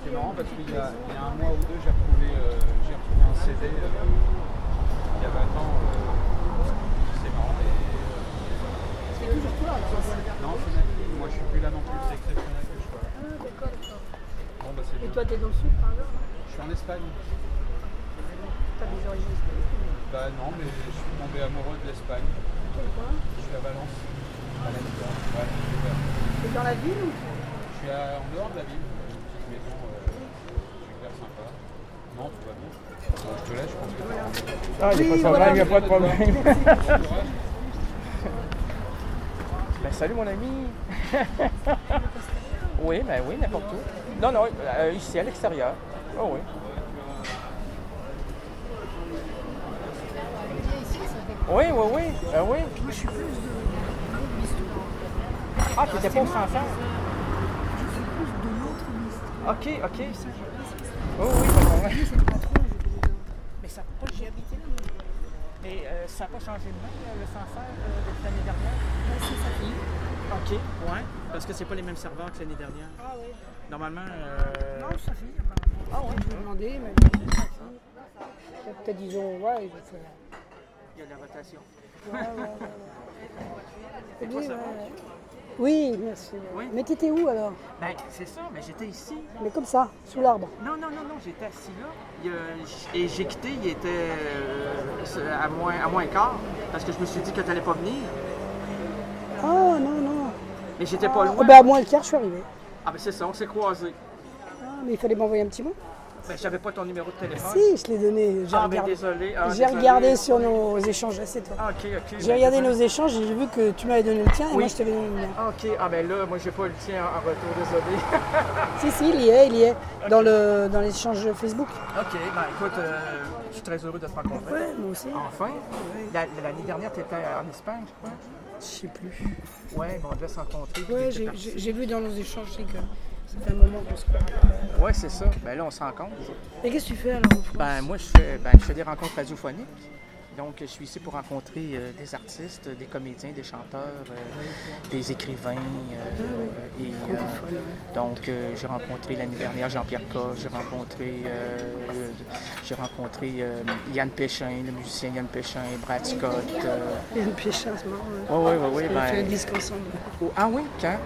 c'est marrant parce qu'il y a un mois ou deux, j'ai retrouvé un CD il y a 20 ans. C'est marrant, mais. C'est toujours toi alors? Non, Funaki, moi je suis plus là non plus, c'est Crêpe Funaki que je vois. Ah, d'accord. Bon, bah c'est Et bien. toi, t'es dans le sud par hasard? Je suis en Espagne. T'as des origines espagnoles? Bah non, mais je suis tombé amoureux de l'Espagne. Quel coin? Je suis à Valence. Ouais, super. T'es dans la ville ou? Je suis en dehors de la ville, une petite maison super sympa. Non, tout va bien. Bon, je te laisse, je pense que t'as rendez-vous. Ah, il n'y a pas de problème, il n'y a pas de problème. Ben, salut mon ami. Oui, ben oui, n'importe où. Non, non, ici à l'extérieur. Oh oui. Oui, oui, oui. Oui. Moi, je suis plus de l'histoire. Ah, tu n'étais pas au Sancerre? Je suis plus de l'autre histoire. OK, OK. Ça, j'ai pas ce que c'est. Oh oui, pas de problème. C'est pas trop, je connais pas. Mais ça n'a pas, j'ai habité là. Mais ça n'a pas changé de nom, le Sancerre, depuis l'année dernière? C'est sa fille. OK, ouais. Parce que c'est pas les mêmes serveurs que l'année dernière. Ah oui. Normalement. Non, sa fille, apparemment. Ah ouais. Je lui ai demandé, il m'a dit sa fille. Peut-être disons, ouais, il faut faire. Il y a de la rotation. Ouais. Et toi, ça va? Oui, merci. Oui. Mais t'étais où alors? Ben, c'est ça, mais j'étais ici. Mais comme ça, sous l'arbre. Non, j'étais assis là. Et j'ai quitté, il était à moins quart, parce que je me suis dit que tu n'allais pas venir. Ah, non. Mais j'étais pas loin. Ben, à moins le quart, je suis arrivé. Ah, ben c'est ça, on s'est croisés. Ah, mais il fallait m'envoyer un petit mot. Ben, j'avais pas ton numéro de téléphone. Si, je l'ai donné. J'ai ben regardé. désolé. J'ai regardé sur nos échanges, là, c'est toi. Ah, ok. J'ai regardé nos échanges et j'ai vu que tu m'avais donné le tien et Oui. moi je t'avais donné le mien. Ah, ok. Ah, ben là, moi, j'ai pas le tien en retour, désolé. Si, il y est. Dans l'échange Facebook. Ok, ben écoute, je suis très heureux de te rencontrer. Ouais, moi aussi. Enfin. L'année dernière, tu étais en Espagne, je crois. Je sais plus. Ouais, bon, on devait se rencontrer. puis Ouais, t'étais parti. j'ai vu dans nos échanges, c'est que c'était un moment qu'on se croit. Ouais, c'est ça. Ben là, on se rencontre. Et qu'est-ce que tu fais alors en France? Ben moi, je fais des rencontres radiophoniques. Donc, je suis ici pour rencontrer des artistes, des comédiens, des chanteurs, des écrivains. Donc, j'ai rencontré l'année dernière Jean-Pierre Coff, j'ai rencontré Yann Péchin, le musicien Yann Péchin, Brad Scott. Yann Péchin, c'est marrant. Oui. On a fait un disque ensemble. Ah oui? Quand?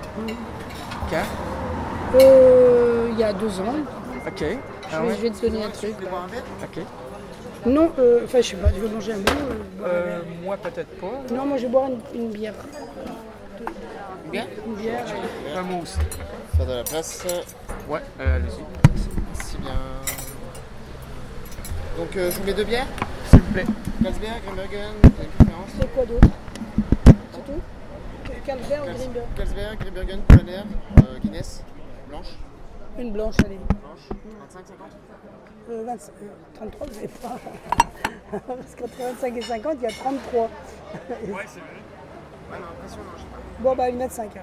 Il y a 2 ans. OK. Je vais te donner un truc. OK. Non, enfin, je sais pas, tu veux manger un bout Moi, peut-être pas. Non, moi je vais boire une bière. Bien? Une bière. Moi aussi. Faire de la place. Ouais, allez-y. Si bien. Donc, je vous mets 2 bières. S'il vous plaît. Carlsberg, Grimbergen, vous avez une préférence? C'est quoi d'autre? C'est tout? Carlsberg ou Grimberg? Carlsberg, Grimbergen, Polaner, Guinness, blanche. Une blanche, allez. Blanche, 25, 50. 33, vous savez pas. Parce qu'entre 25 et 50, il y a 33. Ouais, c'est vrai. Ouais, mais impression, non, je sais pas. Bon, bah, 1,5 m alors.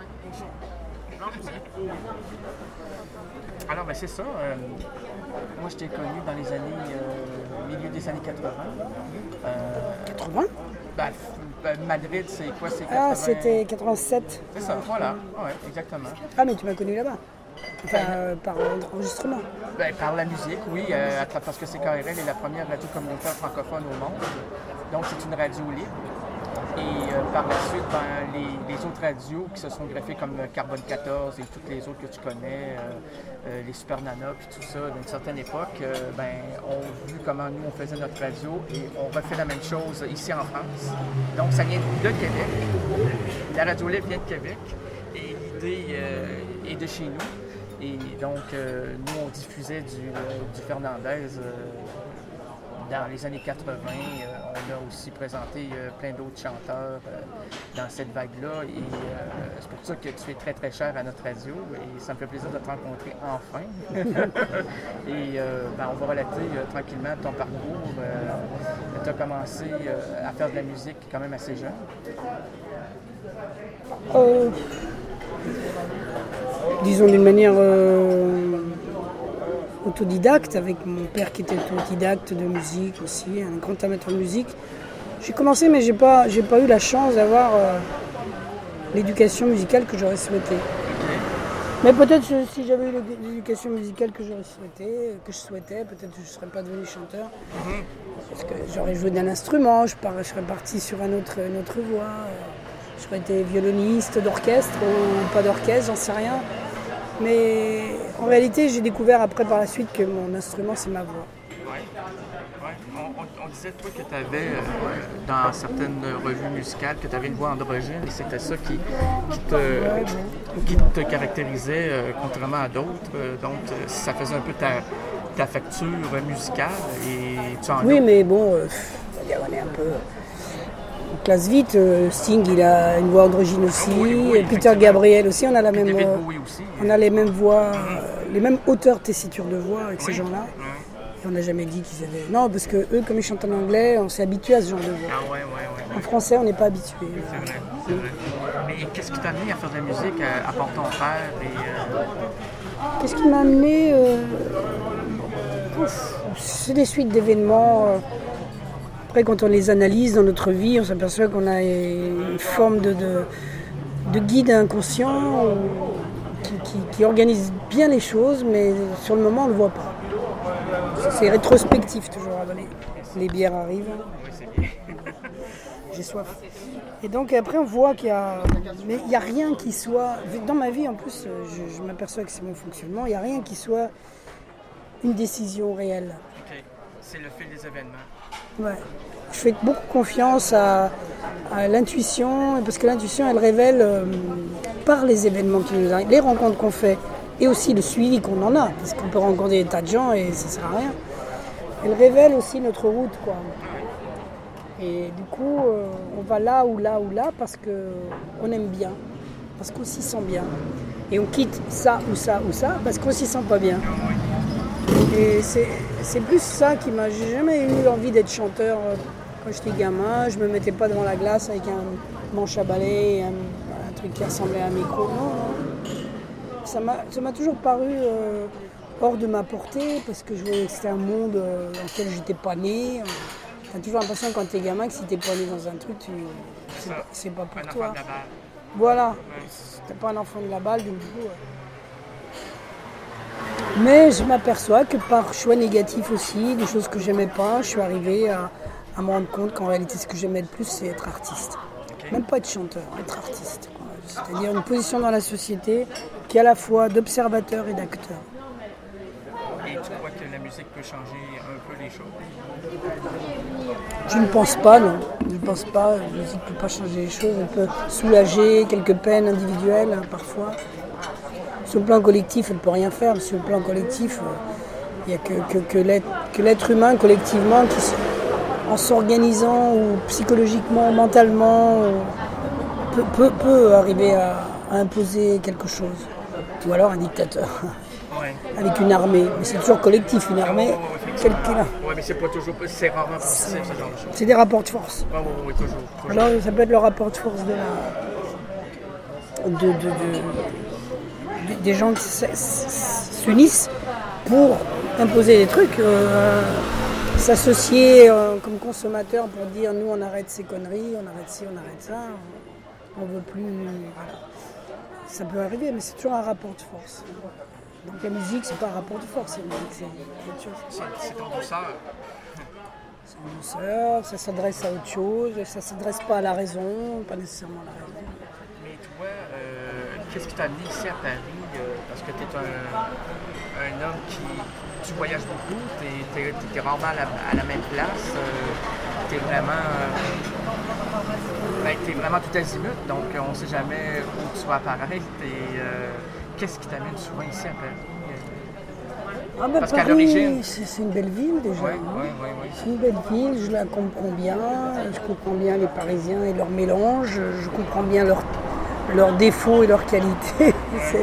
Alors, ben c'est ça. Moi, je t'ai connu dans les années, milieu des années 80. 80? Madrid, c'est quoi? C'est 80... Ah, c'était 87. C'est ça, voilà. Ouais, exactement. Ah, mais tu m'as connu là-bas. Enfin, par enregistrement. Ben, par la musique, oui, parce que CKRL est la première radio communautaire francophone au monde. Donc, c'est une radio libre. Et par la suite, les autres radios qui se sont greffées comme Carbone 14 et toutes les autres que tu connais, les Super Nana puis tout ça, d'une certaine époque, ont vu comment nous on faisait notre radio et on refait la même chose ici en France. Donc ça vient de Québec. La radio libre vient de Québec et l'idée est de chez nous. Et donc nous on diffusait du Fernandez. Dans les années 80, on a aussi présenté plein d'autres chanteurs dans cette vague-là. Et c'est pour ça que tu es très, très cher à notre radio. Et ça me fait plaisir de te rencontrer enfin. Et on va relater tranquillement ton parcours. Tu as commencé à faire de la musique quand même assez jeune. Disons d'une manière autodidacte, avec mon père qui était autodidacte de musique aussi, un grand amateur de musique. J'ai commencé, mais j'ai pas eu la chance d'avoir l'éducation musicale que j'aurais souhaité. Mais peut-être si j'avais eu l'éducation musicale que je souhaitais, peut-être que je ne serais pas devenu chanteur. Parce que j'aurais joué d'un instrument, je serais parti sur une autre voie. J'aurais été violoniste d'orchestre ou pas d'orchestre, j'en sais rien. Mais en réalité, j'ai découvert après par la suite que mon instrument, c'est ma voix. On disait, toi, que tu avais, dans certaines revues musicales, que tu avais une voix androgyne et c'était ça qui te caractérisait contrairement à d'autres. Donc, ça faisait un peu ta facture musicale et tu en Oui, mais bon, on est un peu... On classe vite. Sting, il a une voix androgyne aussi. Oui, Peter Gabriel aussi, on a la même... on a les mêmes voix, les mêmes hauteurs de tessiture de voix avec ces gens-là. Et on n'a jamais dit qu'ils avaient... Non, parce que eux, comme ils chantent en anglais, on s'est habitué à ce genre de voix. Ah ouais. En français, on n'est pas habitué. C'est vrai. Mais qu'est-ce qui t'a amené à faire de la musique à part ton père Qu'est-ce qui m'a amené C'est des suites d'événements. Après, quand on les analyse dans notre vie, on s'aperçoit qu'on a une forme de guide inconscient qui organise bien les choses, mais sur le moment, on ne le voit pas. C'est rétrospectif toujours à donner. Les bières arrivent. Oui, c'est bien. J'ai soif. Et donc après on voit qu'il y a... Mais il n'y a rien qui soit... Dans ma vie en plus, je m'aperçois que c'est mon fonctionnement, il n'y a rien qui soit une décision réelle. OK. C'est le fil des événements. Ouais. Je fais beaucoup confiance à l'intuition, parce que l'intuition elle révèle par les événements qui nous arrivent, les rencontres qu'on fait, et aussi le suivi qu'on en a, parce qu'on peut rencontrer des tas de gens et ça ne sert à rien. Elle révèle aussi notre route, quoi. Et du coup, on va là ou là ou là parce qu'on aime bien, parce qu'on s'y sent bien. Et on quitte ça ou ça ou ça parce qu'on s'y sent pas bien. Et c'est plus ça qui m'a... J'ai jamais eu envie d'être chanteur quand j'étais gamin. Je me mettais pas devant la glace avec un manche à balai et un truc qui ressemblait à un micro. Non. Ça m'a toujours paru hors de ma portée parce que je voyais que c'était un monde dans lequel j'étais pas né. T'as toujours l'impression quand t'es gamin que si t'es pas né dans un truc, c'est pas pour toi. Voilà, t'es pas un enfant de la balle, donc du coup. Mais je m'aperçois que par choix négatif aussi, des choses que j'aimais pas, je suis arrivée à me rendre compte qu'en réalité ce que j'aimais le plus c'est être artiste. Okay. Même pas être chanteur, être artiste. C'est-à-dire une position dans la société qui est à la fois d'observateur et d'acteur. Et tu crois que la musique peut changer un peu les choses? Je ne pense pas, non. Je ne pense pas. La musique ne peut pas changer les choses. Elle peut soulager quelques peines individuelles, parfois. Sur le plan collectif, elle ne peut rien faire. Sur le plan collectif, il n'y a que l'être humain, collectivement, qui, en s'organisant, ou psychologiquement, mentalement, peut arriver à imposer quelque chose. Ou alors un dictateur. Ouais. Avec une armée. Mais c'est toujours collectif, une armée. Oui, mais c'est pas toujours... C'est rarement positif, ce genre de choses. C'est des rapports de force. Oui, toujours. Alors, ça peut être le rapport de force des gens qui s'unissent pour imposer des trucs, s'associer comme consommateurs pour dire nous on arrête ces conneries, on arrête ci, on arrête ça, on veut plus. Voilà. Ça peut arriver, mais c'est toujours un rapport de force. Donc la musique, c'est pas un rapport de force, c'est autre chose. C'est ton douceur. C'est une douceur, ça s'adresse à autre chose, ça s'adresse pas à la raison, pas nécessairement à la raison. Mais toi, qu'est-ce qui t'a amené ici à Paris? Parce que tu es un homme tu voyages beaucoup, tu es rarement à la même place, tu es vraiment tout azimut, donc on ne sait jamais où tu vas apparaître. Qu'est-ce qui t'amène souvent ici à Paris? Parce qu'à l'origine, c'est une belle ville déjà. Oui. C'est une belle ville, je la comprends bien. Je comprends bien les Parisiens et leur mélange. Je comprends bien leurs défauts et leurs qualités.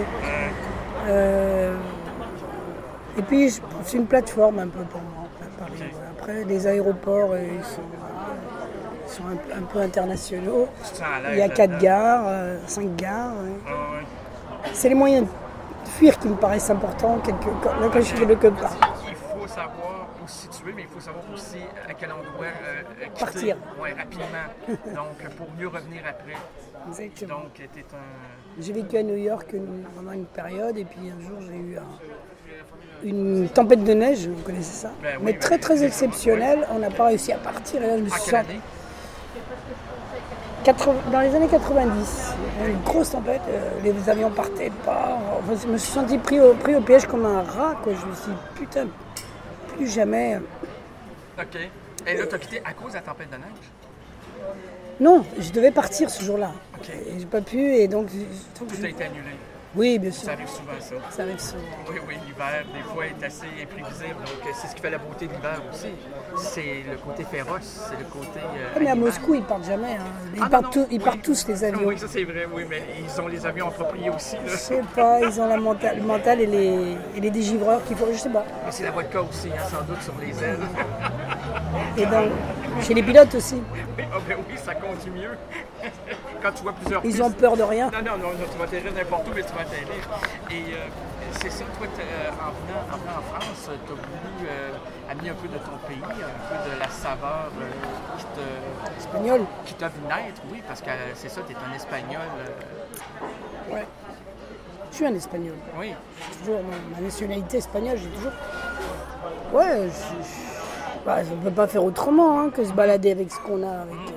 Et puis, c'est une plateforme un peu pour moi, Paris. Après, les aéroports, ils sont un peu internationaux. Il y a 4 gares, 5 gares. Ouais. C'est les moyens de fuir qui me paraissent importants quand je suis quelque part. Il faut savoir où se situer peu, mais il faut savoir aussi à quel endroit quitter. Partir. Oui, rapidement. Donc, pour mieux revenir après. Exactement. Donc, t'es un... J'ai vécu à New York pendant une période et puis un jour j'ai eu une tempête de neige, vous connaissez ça, Ben oui, mais ben, très très oui. exceptionnelle. On n'a pas réussi à partir et là je me En suis quelle senti... année? Dans les années 90, une grosse tempête, les avions partaient pas. Enfin, je me suis senti pris au piège comme un rat, quoi. Je me suis dit, putain, plus jamais. OK. Et là, t'as quitté à cause de la tempête de neige? Non, je devais partir ce jour-là. OK. Et j'ai pas pu et donc. Tout a été annulé. Oui, bien sûr. Ça arrive souvent, ça. Ça arrive souvent. Oui, l'hiver, des fois, est assez imprévisible. Donc, c'est ce qui fait la beauté de l'hiver aussi. C'est le côté féroce, c'est le côté... Mais à animal. Moscou, ils partent jamais. Hein. Ils Ah, partent, non, ils oui. partent tous, les avions. Oui, ça c'est vrai, oui, mais ils ont les avions appropriés aussi. Là. Je sais pas, ils ont le mental et les dégivreurs qu'il faut, je sais pas. Mais c'est la vodka aussi, hein, sans doute, sur les ailes. Et donc, chez les pilotes aussi. Ah ben oui, ça conduit mieux. Quand tu vois plusieurs Ils pistes. ont peur de rien. Non, tu vas atterrir n'importe où, mais tu vas atterrir. Et c'est ça, toi, en venant en France, tu as voulu amener un peu de ton pays, un peu de la saveur Espagnol. qui t'a vu naître, oui, parce que c'est ça, tu es un Espagnol. Ouais. Je suis un Espagnol. Oui. J'ai toujours ma nationalité espagnole, j'ai toujours. Ouais, on ne peut pas faire autrement hein, que se balader avec ce qu'on a.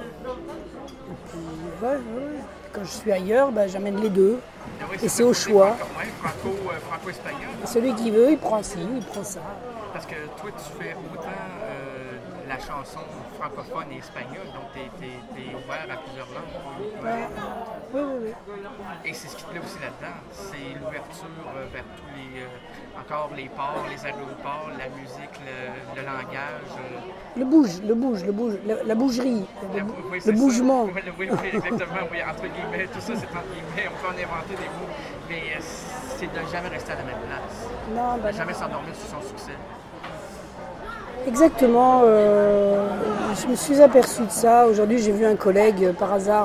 Et puis, ouais. Quand je suis ailleurs, j'amène les deux. Oui, et c'est au choix. Oui, franco-espagnol. Et celui qui veut, il prend ci, il prend ça. Parce que toi, tu fais autant la chanson francophone et espagnole, donc tu es ouvert à plusieurs langues. Ouais. Oui. Et c'est ce qui te plaît aussi là-dedans, c'est l'ouverture vers tous les, encore les ports, les aéroports, la musique, le langage. Le bouge, la bougerie, Oui, le bougement. Oui, exactement, oui, entre guillemets, tout ça c'est entre guillemets, on peut en inventer des mots, mais c'est de jamais rester à la même place, Non, de jamais s'endormir sur son succès. Exactement, je me suis aperçue de ça. Aujourd'hui, j'ai vu un collègue par hasard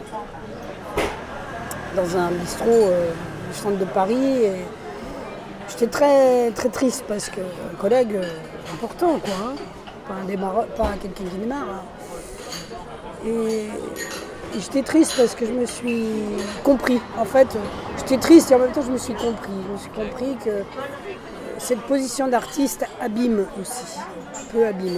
dans un bistrot du centre de Paris. Et j'étais très, très triste parce qu'un collègue important, quoi, hein, pas quelqu'un qui démarre. Hein. Et j'étais triste parce que je me suis compris. En fait, j'étais triste et en même temps, je me suis compris. Je me suis compris que cette position d'artiste abîme aussi, peut abîmer.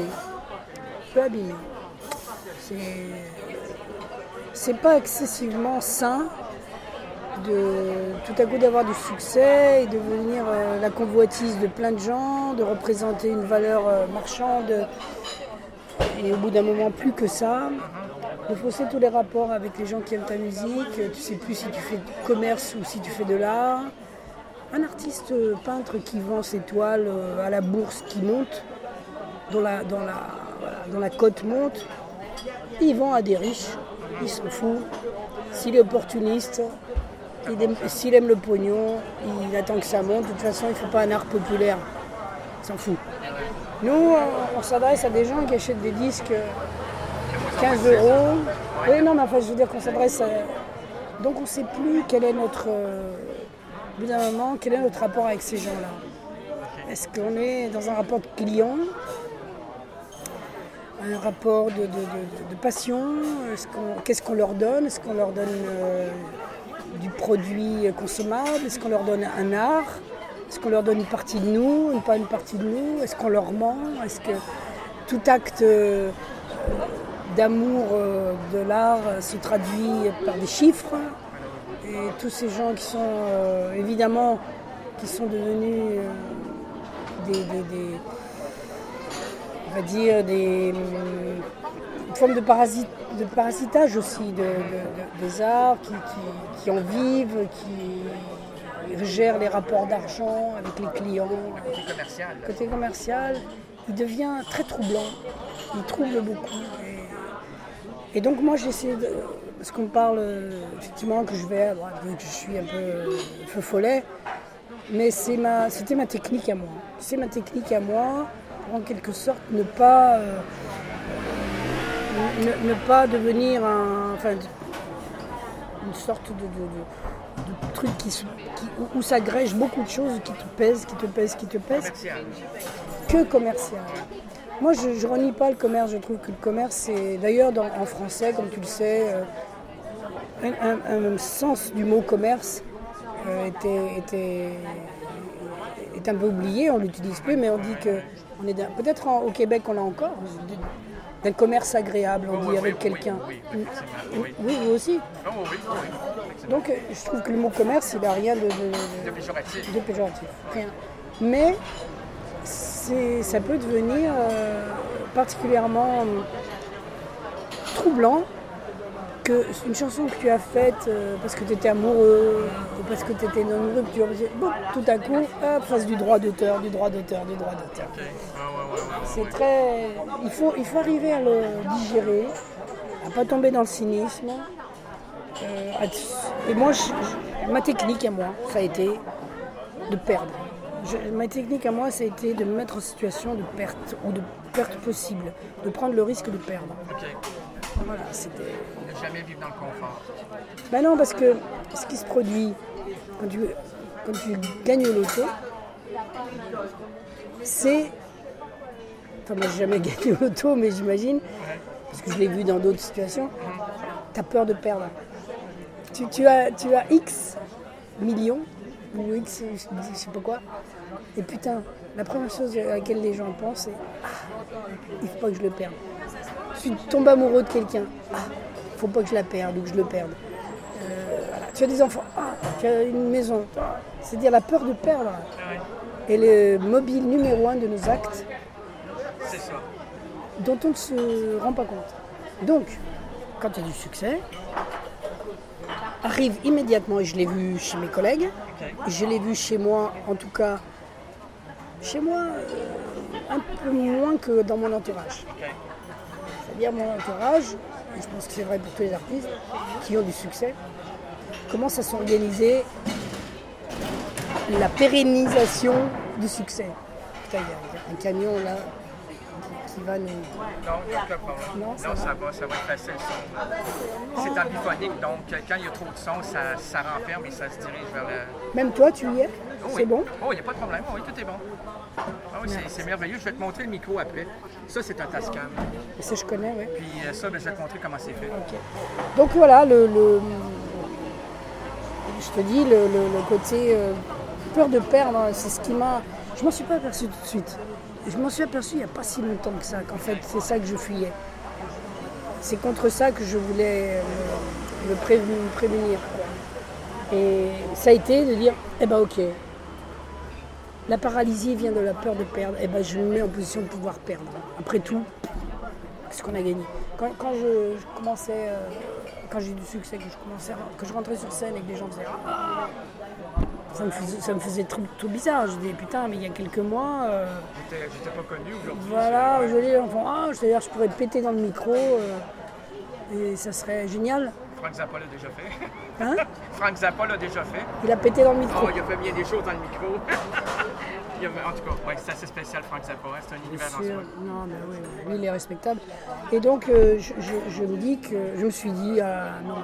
C'est pas excessivement sain de tout à coup d'avoir du succès et de devenir la convoitise de plein de gens, de représenter une valeur marchande et au bout d'un moment plus que ça, de fausser tous les rapports avec les gens qui aiment ta musique, tu sais plus si tu fais du commerce ou si tu fais de l'art. Un artiste peintre qui vend ses toiles à la bourse qui monte, dont la cote monte, il vend à des riches, il s'en fout. S'il est opportuniste, s'il aime le pognon, il attend que ça monte. De toute façon, il ne fait pas un art populaire, il s'en fout. Nous, on s'adresse à des gens qui achètent des disques 15 €. Oui, non, mais enfin, je veux dire qu'on s'adresse à... Donc on ne sait plus quel est notre... Au bout d'un moment, quel est notre rapport avec ces gens-là? Est-ce qu'on est dans un rapport de client, un rapport de passion? Qu'est-ce qu'on leur donne? Est-ce qu'on leur donne du produit consommable? Est-ce qu'on leur donne un art? Est-ce qu'on leur donne une partie de nous, pas une partie de nous? Est-ce qu'on leur ment? Est-ce que tout acte d'amour de l'art se traduit par des chiffres? Et tous ces gens qui sont évidemment qui sont devenus on va dire une forme de parasitage aussi des arts qui en vivent, qui gèrent les rapports d'argent avec les clients. Le côté commercial, il devient très troublant, il trouble beaucoup. Et donc moi j'ai essayé de... Parce qu'on parle effectivement que je suis un peu feu follet, mais c'était ma technique à moi. C'est ma technique à moi, pour en quelque sorte ne pas devenir une sorte de truc où s'agrègent beaucoup de choses qui te pèsent. Que commercial. Moi, je ne renie pas le commerce. Je trouve que le commerce, c'est d'ailleurs en français, comme tu le sais, un sens du mot commerce est un peu oublié. On ne l'utilise plus, mais on dit que on est peut-être au Québec, on l'a encore. Un commerce agréable, on dit avec quelqu'un. Oui, Oui, vous aussi. Oh, oui. Donc, je trouve que le mot commerce, il n'a rien De péjoratif. de péjoratif. Rien. Mais ça peut devenir particulièrement troublant qu'une chanson que tu as faite parce que tu étais amoureux ou parce que tu étais non amoureux, que tu as bon, tout à coup, fasse du droit d'auteur. C'est très. Il faut arriver à le digérer, à ne pas tomber dans le cynisme. Et moi, ma technique à moi, ça a été de perdre. Ma technique à moi, ça a été de me mettre en situation de perte ou de perte possible, de prendre le risque de perdre. OK. Voilà, c'était. Ne jamais vivre dans le confort. Ben non, parce que ce qui se produit quand tu gagnes au loto, c'est. Enfin, moi, j'ai jamais gagné au loto, mais j'imagine, parce que je l'ai vu dans d'autres situations, tu as peur de perdre. Tu as X millions, ou X, je sais pas quoi, et putain, la première chose à laquelle les gens pensent, c'est il faut pas que je le perde. Tu tombes amoureux de quelqu'un, il faut pas que je la perde ou que je le perde. Voilà. Tu as des enfants, tu as une maison, c'est-à-dire la peur de perdre est le mobile numéro 1 de nos actes. C'est ça. Dont on ne se rend pas compte. Donc, quand tu as du succès, arrive immédiatement, et je l'ai vu chez mes collègues, je l'ai vu chez moi, en tout cas, chez moi, un peu moins que dans mon entourage. C'est-à-dire mon entourage, et je pense que c'est vrai pour tous les artistes qui ont du succès, commence à s'organiser la pérennisation du succès. Putain, il y a un camion là qui va nous... Non, ça va être facile. C'est ambiphonique, donc quand il y a trop de son, ça renferme et ça se dirige vers le... Même toi, tu y es? Oh, c'est bon? Oh, il n'y a pas de problème. Oui, tout est bon. Oh, c'est merveilleux. Je vais te montrer le micro après. Ça, c'est un Tascam. Ça, je connais, oui. Puis ça, je vais te montrer comment c'est fait. Okay. Donc voilà, je te dis, le côté peur de perdre, c'est ce qui m'a... Je m'en suis pas aperçu tout de suite. Je m'en suis aperçu il n'y a pas si longtemps que ça, qu'en fait, c'est ça que je fuyais. C'est contre ça que je voulais me prévenir. Et ça a été de dire, ok, la paralysie vient de la peur de perdre, je me mets en position de pouvoir perdre. Après tout, qu'est-ce qu'on a gagné? Quand je commençais, quand j'ai eu du succès, que je rentrais sur scène et que les gens faisaient ça me faisait tout bizarre. Je disais putain, mais il y a quelques mois. J'étais pas connu aujourd'hui. Voilà, aujourd'hui, c'est-à-dire je pourrais péter dans le micro et ça serait génial. Frank Zappa l'a déjà fait. Hein? Frank Zappa l'a déjà fait. Il a pété dans le micro. Oh, il a fait bien des choses dans le micro. En tout cas, c'est assez spécial, Frank Zappa. C'est un univers en soi. Non, mais oui, lui, il est respectable. Et donc, je me suis dit, non.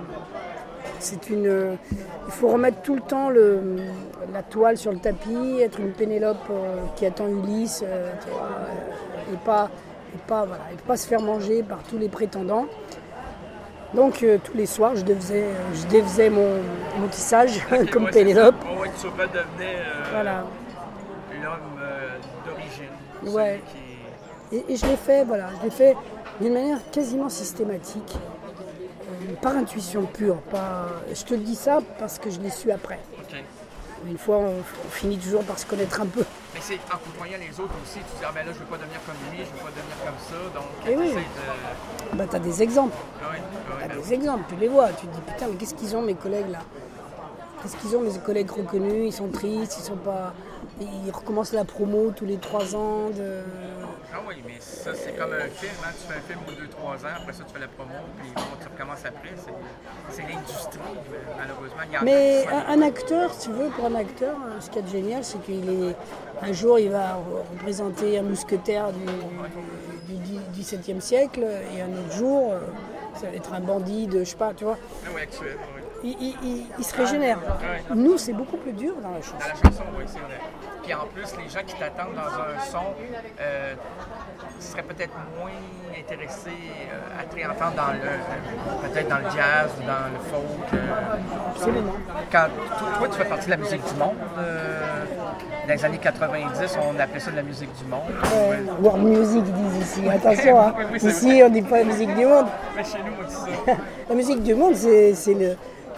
Il faut remettre tout le temps la toile sur le tapis, être une Pénélope qui attend Ulysse, et pas se faire manger par tous les prétendants. Donc tous les soirs, je défaisais mon tissage comme Pénélope. Oui, tu redevenais l'homme d'origine. Ouais. Et je l'ai fait d'une manière quasiment systématique. Par intuition pure, je te dis ça parce que je l'ai su après. Okay. Une fois, on finit toujours par se connaître un peu. Mais c'est en côtoyant les autres aussi, tu dis là je ne veux pas devenir comme lui, je ne veux pas devenir comme ça, donc et oui. Tu as des exemples. Des exemples, tu les vois, tu te dis putain, mais qu'est-ce qu'ils ont mes collègues là? Qu'est-ce qu'ils ont mes collègues reconnus? Ils sont tristes, ils recommencent la promo tous les 3 ans. Ah oui, mais ça c'est comme un film, hein? Tu fais un film pour 2-3 ans, après ça tu fais la promo, puis tu recommences après. C'est l'industrie, malheureusement. Mais un acteur, si tu veux, pour un acteur, ce qu'il y a de génial, c'est un jour il va représenter un mousquetaire du XVIIe siècle, et un autre jour, ça va être un bandit de, je sais pas, tu vois. Oui, actuel, oui. Il se régénère. Nous, c'est beaucoup plus dur dans la chanson. Dans la chanson, oui, c'est vrai. Puis en plus, les gens qui t'attendent dans un son seraient peut-être moins intéressés à te réentendre peut-être dans le jazz ou dans le folk. Absolument. Quand toi, tu fais partie de la musique du monde. Dans les années 90, on appelait ça de la musique du monde. World music, ils disent ici. Attention, hein. Oui, Ici, on ne dit pas la musique du monde. Mais chez nous, on dit ça. La musique du monde, c'est le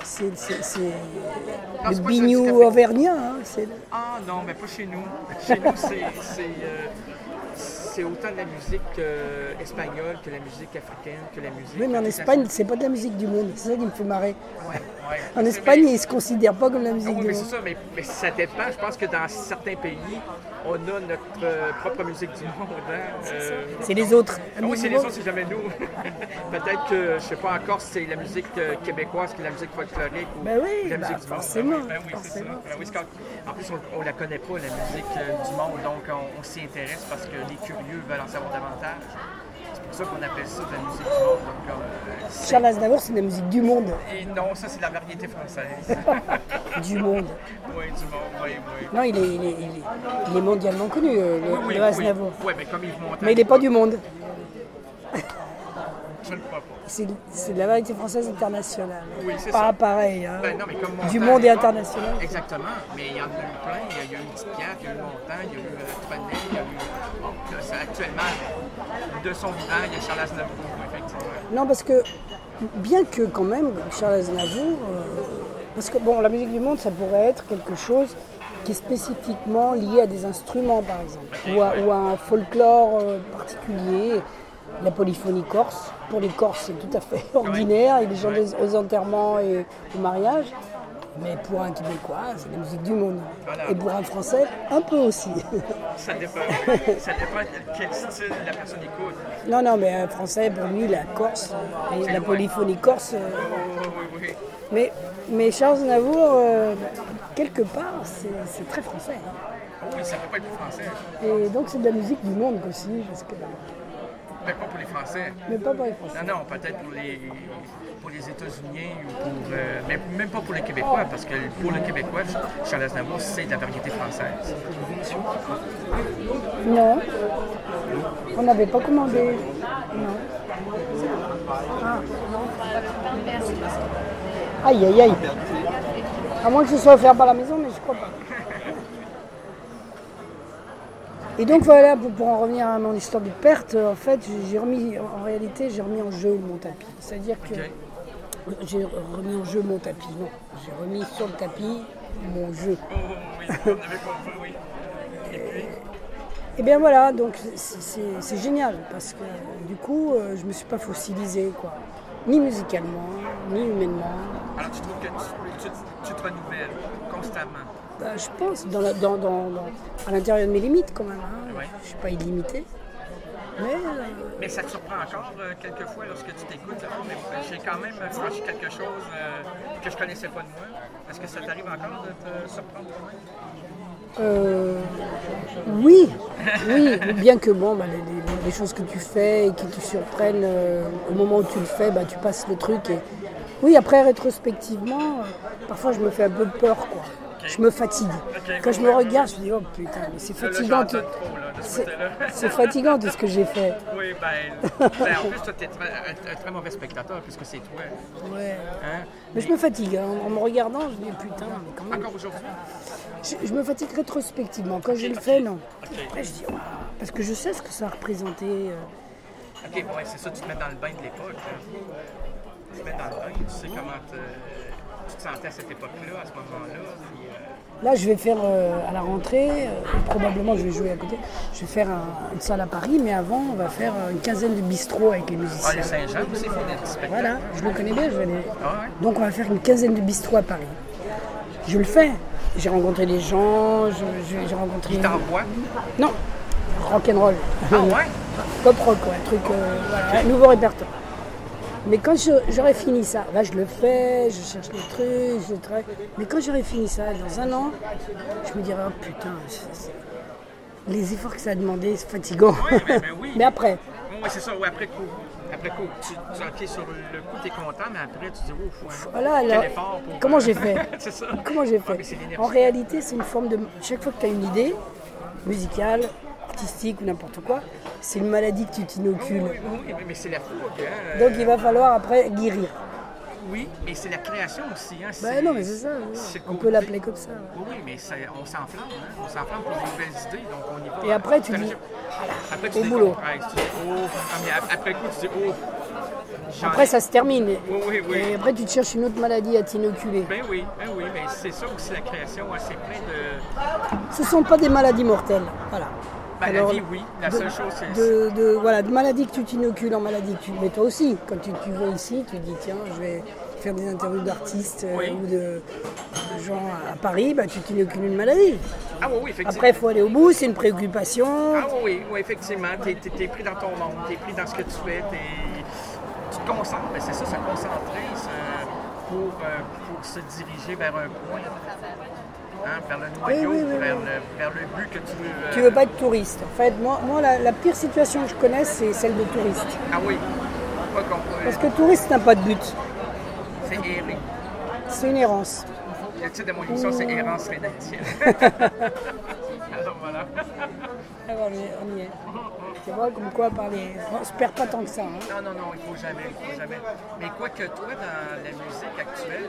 c'est pas biniou ça, du café. auvergnat. Hein. Ah non, mais pas chez nous. Chez nous, c'est autant de la musique espagnole que la musique africaine, que la musique... Oui, mais en Espagne, c'est pas de la musique du monde. C'est ça qui me fait marrer. Ouais. En Espagne, ils ne se considèrent pas comme la musique Oui, du mais monde. c'est ça, mais ça dépend. Je pense que dans certains pays, on a notre propre musique du monde. Hein? C'est les autres. La Oui, musique c'est du les monde. autres, c'est jamais nous. Peut-être que, je sais pas encore, c'est la musique québécoise qui est la musique folklorique ou Ben oui, la musique du monde. forcément. Ben oui, c'est ça. Forcément. Ben oui, en plus, on la connaît pas, la musique du monde, donc on s'y intéresse parce que les curieux veulent en savoir davantage. C'est pour ça qu'on appelle ça de la musique du monde. Donc, Charles Aznavour, c'est de la musique du monde. Et non, ça, c'est la variété française. Du monde. Oui, du monde, oui. Non, il est mondialement connu, le Aznavour. Oui, mais comme Yves Montand. Mais il n'est pas du monde. Je ne crois pas. C'est de la variété française internationale. Oui, c'est Pas ça. pareil. Hein. Ben non, mais comme Du Montand, monde et à l'époque, international. Exactement, mais il y en a eu plein. Il y a eu Petite Pierre, il y a eu Montand, il y a eu Trenet, il y a eu... Bon, là, actuellement, de son vivant, il y a Charles Aznavour, effectivement. Non, parce que, bien que quand même, Charles Aznavour... parce que, bon, la musique du monde, ça pourrait être quelque chose qui est spécifiquement lié à des instruments, par exemple, ou à un folklore particulier. La polyphonie corse, pour les Corses, c'est tout à fait ordinaire, et les gens aux enterrements et au mariage. Mais pour un Québécois, c'est la musique du monde. Voilà. Et pour un Français, un peu aussi. Ça dépend de quel style la personne écoute. Non, mais un Français, pour lui, la Corse, et la polyphonie corse... Oui. Mais Charles Aznavour, quelque part, c'est très français. Oui, ça ne peut pas être pour français. Et donc c'est de la musique du monde aussi, parce que... Mais pas pour les Français. Mais pas pour les Français. Non, peut-être pour les États-Unis ou pour... mais même pas pour les Québécois, parce que pour le Québécois, Charles Aznavour, c'est de la variété française. Non. On n'avait pas commandé. Non. Ah. Aïe. À moins que ce soit offert par la maison, mais je crois pas. Et donc voilà, pour en revenir à mon histoire de perte, en fait, j'ai remis en jeu mon tapis. C'est-à-dire que j'ai remis en jeu mon tapis. Non, j'ai remis sur le tapis mon jeu. Oui, on avait compris, oui. Et puis? Et bien voilà, donc c'est génial parce que du coup, je ne me suis pas fossilisée, quoi. Ni musicalement, ni humainement. Alors tu trouves que tu te renouvelles constamment? Je pense, à l'intérieur de mes limites quand même. Hein. Ouais. Je ne suis pas illimitée. Mais ça te surprend encore quelquefois lorsque tu t'écoutes, mais j'ai quand même franchi quelque chose que je connaissais pas de moi. Est-ce que ça t'arrive encore de te surprendre toi-même? Oui, bien que bon, les choses que tu fais et qui te surprennent au moment où tu le fais, tu passes le truc. Et... Oui, après, rétrospectivement, parfois je me fais un peu peur, quoi. Je me fatigue. Quand je me regarde, je me dis, oh putain, mais c'est fatigant. C'est fatigant tout ce que j'ai fait. Oui, en plus, toi, tu es un très mauvais spectateur puisque c'est toi. Ouais. Hein? Mais je me fatigue. Hein. En me regardant, je me dis, putain, mais quand même. Encore aujourd'hui? Je me fatigue rétrospectivement. Quand je le fais, non. Okay. Après, je dis, wow, parce que je sais ce que ça a représenté. Ok, ouais, c'est ça, tu te mets dans le bain de l'époque. Tu te mets dans le bain, tu sais comment tu te sentais à cette époque-là, à ce moment-là. Là, je vais faire à la rentrée, probablement je vais jouer à côté, je vais faire une salle à Paris, mais avant, on va faire une quinzaine de bistrots avec les musiciens. Ah, le Saint-Jean aussi, il faut des spectacles. Voilà, je le connais bien, je vais aller. Ah ouais? Donc, on va faire une quinzaine de bistrots à Paris. Je le fais. J'ai rencontré des gens, j'ai rencontré... Guitare bois? Non, rock'n'roll. Ah ouais? Pop rock, ouais, truc, voilà, nouveau répertoire. Mais quand j'aurai fini ça, là je le fais, je cherche les trucs, je travaille. Mais quand j'aurai fini ça, dans un an, je me dirai, oh putain, les efforts que ça a demandé, c'est fatigant. Oui, mais oui. Mais après. Oui, c'est ça, oui, après coup. Après coup, ok, sur le coup, tu es content, mais après, tu dis, ouf, Voilà, quel alors, effort pour... comment j'ai fait c'est ça. Comment j'ai Ah, mais fait c'est l'énergie. En réalité, c'est une forme de... Chaque fois que tu as une idée, musicale, artistique ou n'importe quoi, c'est une maladie que tu t'inocules. Oui, mais c'est la fougue. Hein. Donc il va falloir après guérir. Oui, mais c'est la création aussi. Hein. Ben non, mais c'est ça. c'est On peut l'appeler comme ça. Oui, mais on s'enflamme. Hein. On s'enflamme pour des nouvelles idées, donc on y va. Et après, tu dis, après, tu au dis, boulot. Tu dis, mais après coup, tu dis, Après, ça se termine. Oui. Et après, tu te cherches une autre maladie à t'inoculer. Ben oui, mais c'est ça aussi la création. Hein. C'est plein de... Ce ne sont pas des maladies mortelles. Voilà. Ben, Alors, la vie, oui. La seule chose, c'est... de maladies que tu t'inocules en maladie. Mais toi aussi, quand tu vas ici, tu dis, tiens, je vais faire des interviews d'artistes ou de gens à Paris, bah, tu t'inocules une maladie. Ah oui, effectivement. Après, il faut aller au bout, c'est une préoccupation. Ah oui, effectivement. Tu es pris dans ton monde, tu es pris dans ce que tu fais, tu te concentres. Ben, c'est ça, se concentrer pour se diriger vers un point. Hein, vers le noyau, Oui. vers le but que tu veux... Tu veux pas être touriste. En fait, moi la pire situation que je connaisse, c'est celle de touriste. Ah oui, pas qu'on Parce que touriste n'a pas de but. c'est errer. C'est une errance. Le titre de mon émission, c'est Errance rédactienne. Alors voilà. Alors, on y est. Tu vois, comme quoi parler. On se perd pas tant que ça. Hein. Non, il faut jamais. Mais quoi que toi, dans la musique actuelle,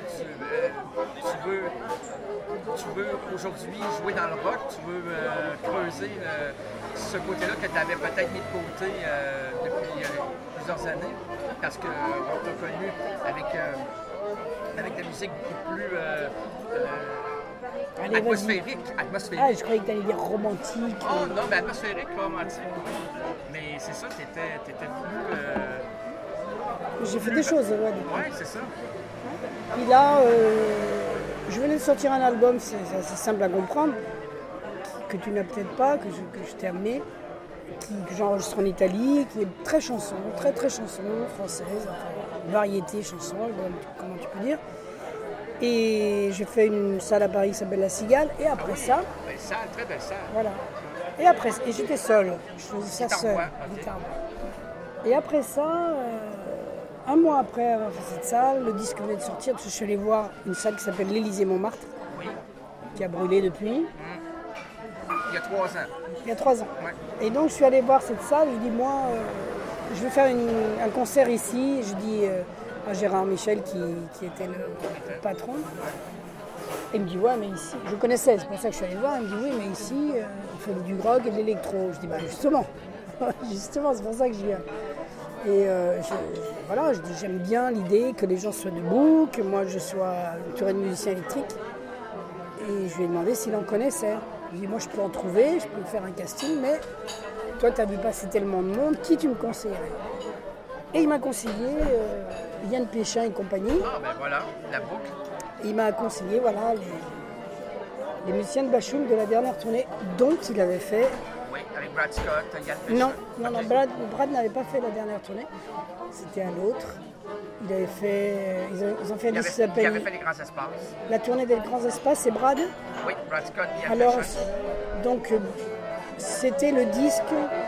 tu veux aujourd'hui jouer dans le rock, tu veux creuser ce côté-là que tu avais peut-être mis de côté depuis plusieurs années, parce qu'on t'a connu avec de la musique beaucoup plus Allez, atmosphérique. Ah, je croyais que tu allais dire romantique. Oh non, mais atmosphérique, romantique. Mais c'est ça, t'étais plus... J'ai fait des choses, ouais. Ouais, c'est ça. Puis là, je venais de sortir un album, c'est assez simple à comprendre, que tu n'as peut-être pas, que je t'ai amené, que j'enregistre en Italie, qui est très chanson, très chanson française, enfin, variété chanson, comment tu peux dire. Et j'ai fait une salle à Paris qui s'appelle La Cigale, et après ça... Belle salle, très belle salle. Voilà. Et j'étais seule, je faisais ça seule. Et après ça, un mois après avoir fait cette salle, le disque venait de sortir, parce que je suis allée voir une salle qui s'appelle l'Élysée-Montmartre, qui a brûlé depuis. Il y a 3 ans. Il y a 3 ans. Ouais. Et donc je suis allée voir cette salle, je dis moi, je vais faire un concert ici, je dis à Gérard Michel qui était le patron. Il me dit ouais mais ici, je connaissais, c'est pour ça que je suis allée voir, il me dit oui mais ici il faut du grog et de l'électro. Je dis bah justement, c'est pour ça que je viens. Et voilà, je dis j'aime bien l'idée que les gens soient debout, que moi je sois entouré de musiciens électriques. Et je lui ai demandé s'il en connaissait. Je lui ai dit moi je peux en trouver, je peux faire un casting, mais toi tu as vu passer tellement de monde, qui tu me conseillerais? Et il m'a conseillé Yann Péchin et compagnie. Ah ben voilà, la boucle. Et il m'a conseillé voilà, les musiciens de Bachoum de la dernière tournée dont il avait fait. Oui, avec Brad Scott, Yann Péchin. Non, Brad n'avait pas fait la dernière tournée, c'était un autre. Il avait fait, ils ont fait un disque qui s'appelle... Il avait fait les grands espaces. La tournée des grands espaces, c'est Brad? Oui, Brad Scott, Yann Alors, Péchin. donc, c'était le disque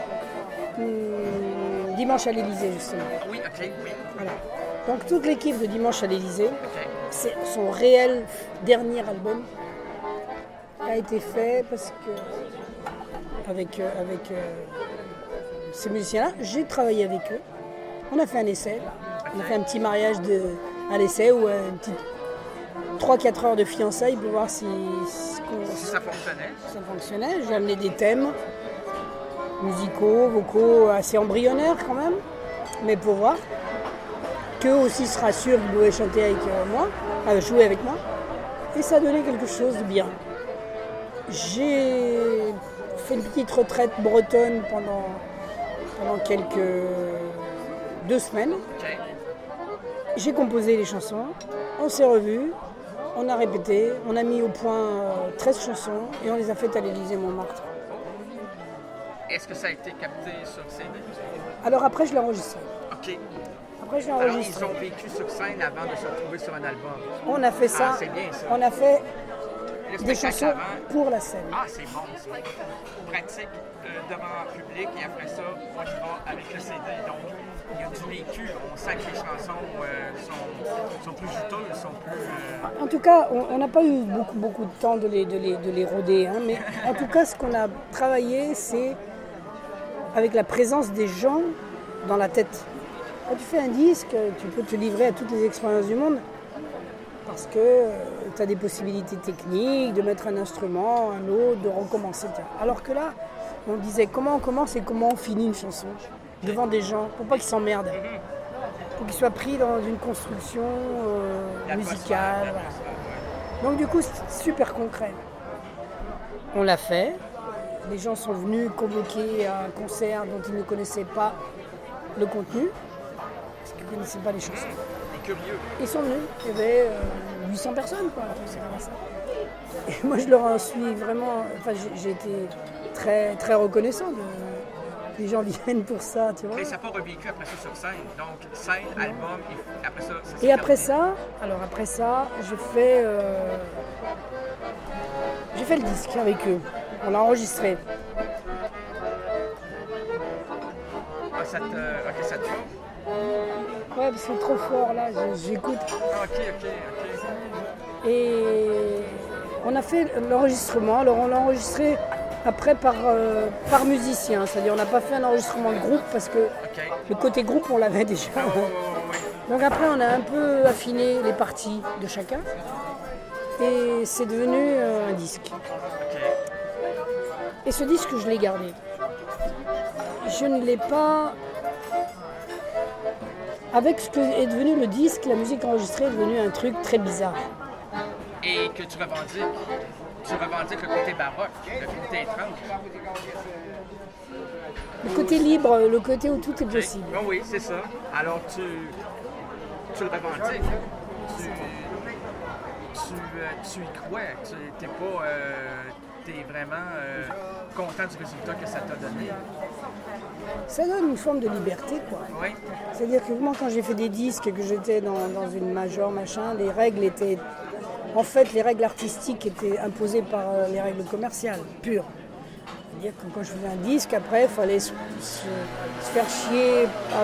Dimanche à l'Élysée, justement. Oui, ok, oui. Voilà. Donc, toute l'équipe de Dimanche à l'Élysée, Ok. c'est son réel dernier album a été fait parce que avec ces musiciens-là, j'ai travaillé avec eux. On a fait un essai, on a fait un petit mariage à l'essai ou une petite 3-4 heures de fiançailles pour voir si ça fonctionnait. Ça fonctionnait. J'ai amené des thèmes musicaux, vocaux assez embryonnaires quand même, mais pour voir qu'eux aussi se rassurent qu'ils pouvaient chanter avec moi, jouer avec moi, et ça donnait quelque chose de bien. J'ai fait une petite retraite bretonne pendant quelques 2 semaines. Okay. J'ai composé les chansons, on s'est revus, on a répété, on a mis au point 13 chansons et on les a faites à l'Élysée-Montmartre. Est-ce que ça a été capté sur CD? Alors après, je l'ai enregistré. OK. Après, je l'ai Alors, enregistré. ils ont vécu sur scène avant de se retrouver sur un album. On a fait ça. Ah, c'est bien ça. On a fait Le des spectacle chansons avant. pour la scène. Ah, c'est bon, ça. Pratique devant un public et après ça, on y va avec le CD. Donc, il y a du vécu. On sent que les chansons sont plus juteuses, sont plus... En tout cas, on n'a pas eu beaucoup de temps de les rôder, hein, mais en tout cas, ce qu'on a travaillé, c'est avec la présence des gens dans la tête. Quand tu fais un disque, tu peux te livrer à toutes les expériences du monde parce que tu as des possibilités techniques, de mettre un instrument, un autre, de recommencer. Alors que là, on disait comment on commence et comment on finit une chanson devant des gens, pour pas qu'ils s'emmerdent, pour qu'ils soient pris dans une construction musicale. Voilà. Donc du coup, c'est super concret. On l'a fait. Les gens sont venus convoquer à un concert dont ils ne connaissaient pas le contenu, parce qu'ils ne connaissaient pas les chansons. Curieux. Ils sont venus. Il y avait 800 personnes, quoi. C'est comme ça. Et moi, je leur en suis vraiment... Enfin, j'ai été très, très reconnaissant que les gens viennent pour ça, tu vois. Mais ça n'a pas revécu après ça sur scène. Donc, scène, album, et après ça... Et après ça, j'ai fait le disque avec eux. On l'a enregistré. Ah, ça te chauffe? Ouais, parce que c'est trop fort, là, j'écoute. Ah, ok. Et on a fait l'enregistrement. Alors, on l'a enregistré après par musicien. C'est-à-dire, on n'a pas fait un enregistrement de groupe parce que le côté groupe, on l'avait déjà. Donc après, on a un peu affiné les parties de chacun. Et c'est devenu un disque. Et ce disque, je l'ai gardé. Je ne l'ai pas... Avec ce que est devenu le disque, la musique enregistrée est devenue un truc très bizarre. Et que tu revendiques le côté baroque, le côté étrange. Le côté libre, le côté où tout est possible. Oui, c'est ça. Alors tu le revendiques. Tu y crois. Tu es vraiment content du résultat que ça t'a donné. Ça donne une forme de liberté, quoi. Oui. C'est-à-dire que moi, quand j'ai fait des disques et que j'étais dans une major, machin, les règles étaient... En fait, les règles artistiques étaient imposées par les règles commerciales, pures. C'est-à-dire que quand je faisais un disque, après, il fallait se faire chier à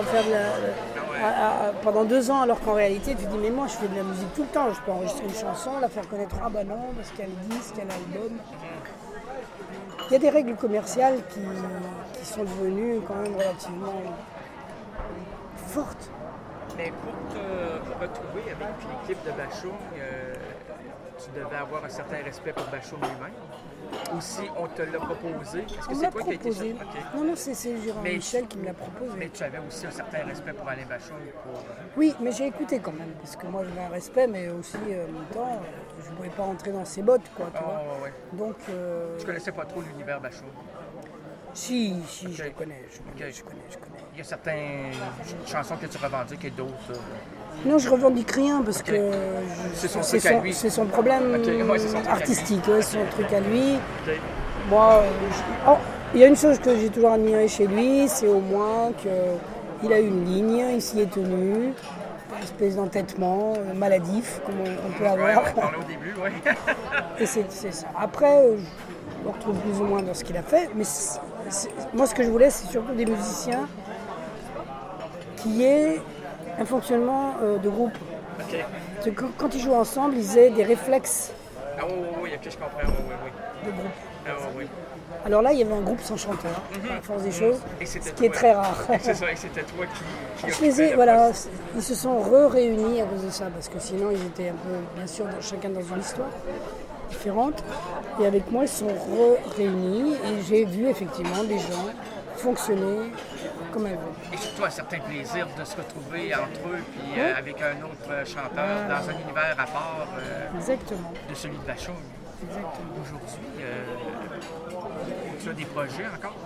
faire pendant 2 ans, alors qu'en réalité, tu te dis, mais moi, je fais de la musique tout le temps. Je peux enregistrer une chanson, la faire connaître, ah bah non, parce qu'il y a le disque, il y a l'album. Il y a des règles commerciales qui sont devenues quand même relativement fortes. Mais pour te retrouver avec l'équipe de Bachung, tu devais avoir un certain respect pour Bachung lui-même. Ou si on te l'a proposé, est-ce que On c'est l'a toi qui as été proposé. Okay. Non, c'est Gérard Michel qui me l'a proposé. Mais tu avais aussi un certain respect pour Alain Bachung. Oui, mais j'ai écouté quand même, parce que moi j'avais un respect, mais aussi en même temps, je ne pouvais pas rentrer dans ses bottes, quoi, tu vois. Ouais. Donc, tu connaissais pas trop l'univers Bachung? Si, je le connais, je connais. Il y a certaines chansons que tu revendiques et d'autres... Non, je revendique rien parce que c'est son problème artistique, c'est son truc à lui. Moi, il y a une chose que j'ai toujours admirée chez lui, c'est au moins qu'il a une ligne, il s'y est tenu, une espèce d'entêtement maladif comme on peut avoir. Ouais, on parlait au début, oui. Et c'est ça. Après, je me retrouve plus ou moins dans ce qu'il a fait, mais moi ce que je voulais, c'est surtout des musiciens qui aient un fonctionnement de groupe. Okay. Quand ils jouent ensemble, ils aient des réflexes. Ah oui, ok, je comprends, oui. De groupe. Ah oui. Alors là, il y avait un groupe sans chanteur, à la force des choses, ce qui est très rare. C'est ça, et c'était toi qui ils se sont réunis à cause de ça, parce que sinon, ils étaient un peu, bien sûr, chacun dans une histoire différente. Et avec moi, ils se sont réunis, et j'ai vu effectivement des gens fonctionner comme elles veulent. Et surtout un certain plaisir de se retrouver entre eux puis avec un autre chanteur dans un univers à part de celui de Bachung. Exactement. Aujourd'hui, tu as des projets encore?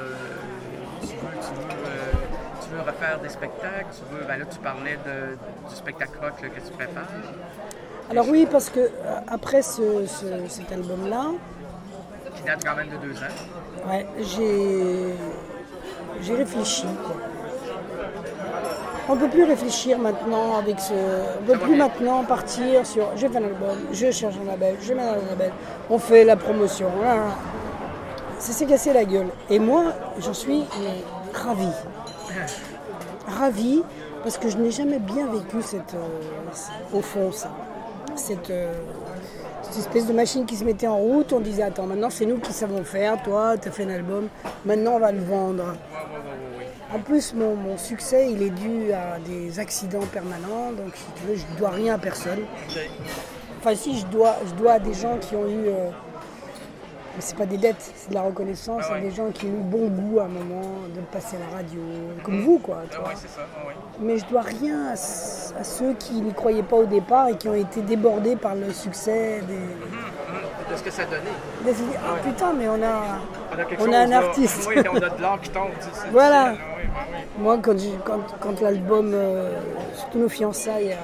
Tu veux refaire des spectacles? Là, tu parlais du spectacle rock que tu prépares. Alors oui, parce que après cet album-là... Qui date quand même de 2 ans. Ouais, j'ai réfléchi, quoi. On ne peut plus réfléchir maintenant avec ce... On ne peut plus maintenant partir sur je fais un album, je cherche un label, je mets dans un label, on fait la promotion. Ça s'est cassé la gueule. Et moi, j'en suis ravie. Ravie, parce que je n'ai jamais bien vécu au fond, ça. Cette espèce de machine qui se mettait en route, on disait attends, maintenant c'est nous qui savons faire, toi tu as fait un album, maintenant on va le vendre. En plus mon succès il est dû à des accidents permanents, donc si tu veux je ne dois rien à personne. Enfin si je dois à des gens qui ont eu, mais c'est pas des dettes, c'est de la reconnaissance, c'est des gens qui ont eu bon goût à un moment de passer à la radio, comme vous quoi. Tu vois. C'est ça, Mais je dois rien à ceux qui n'y croyaient pas au départ et qui ont été débordés par le succès de ce que ça donnait. Putain, mais on a un artiste. Oui, on a de l'or qui tombe. Voilà. Moi, quand l'album Surtout nos fiançailles,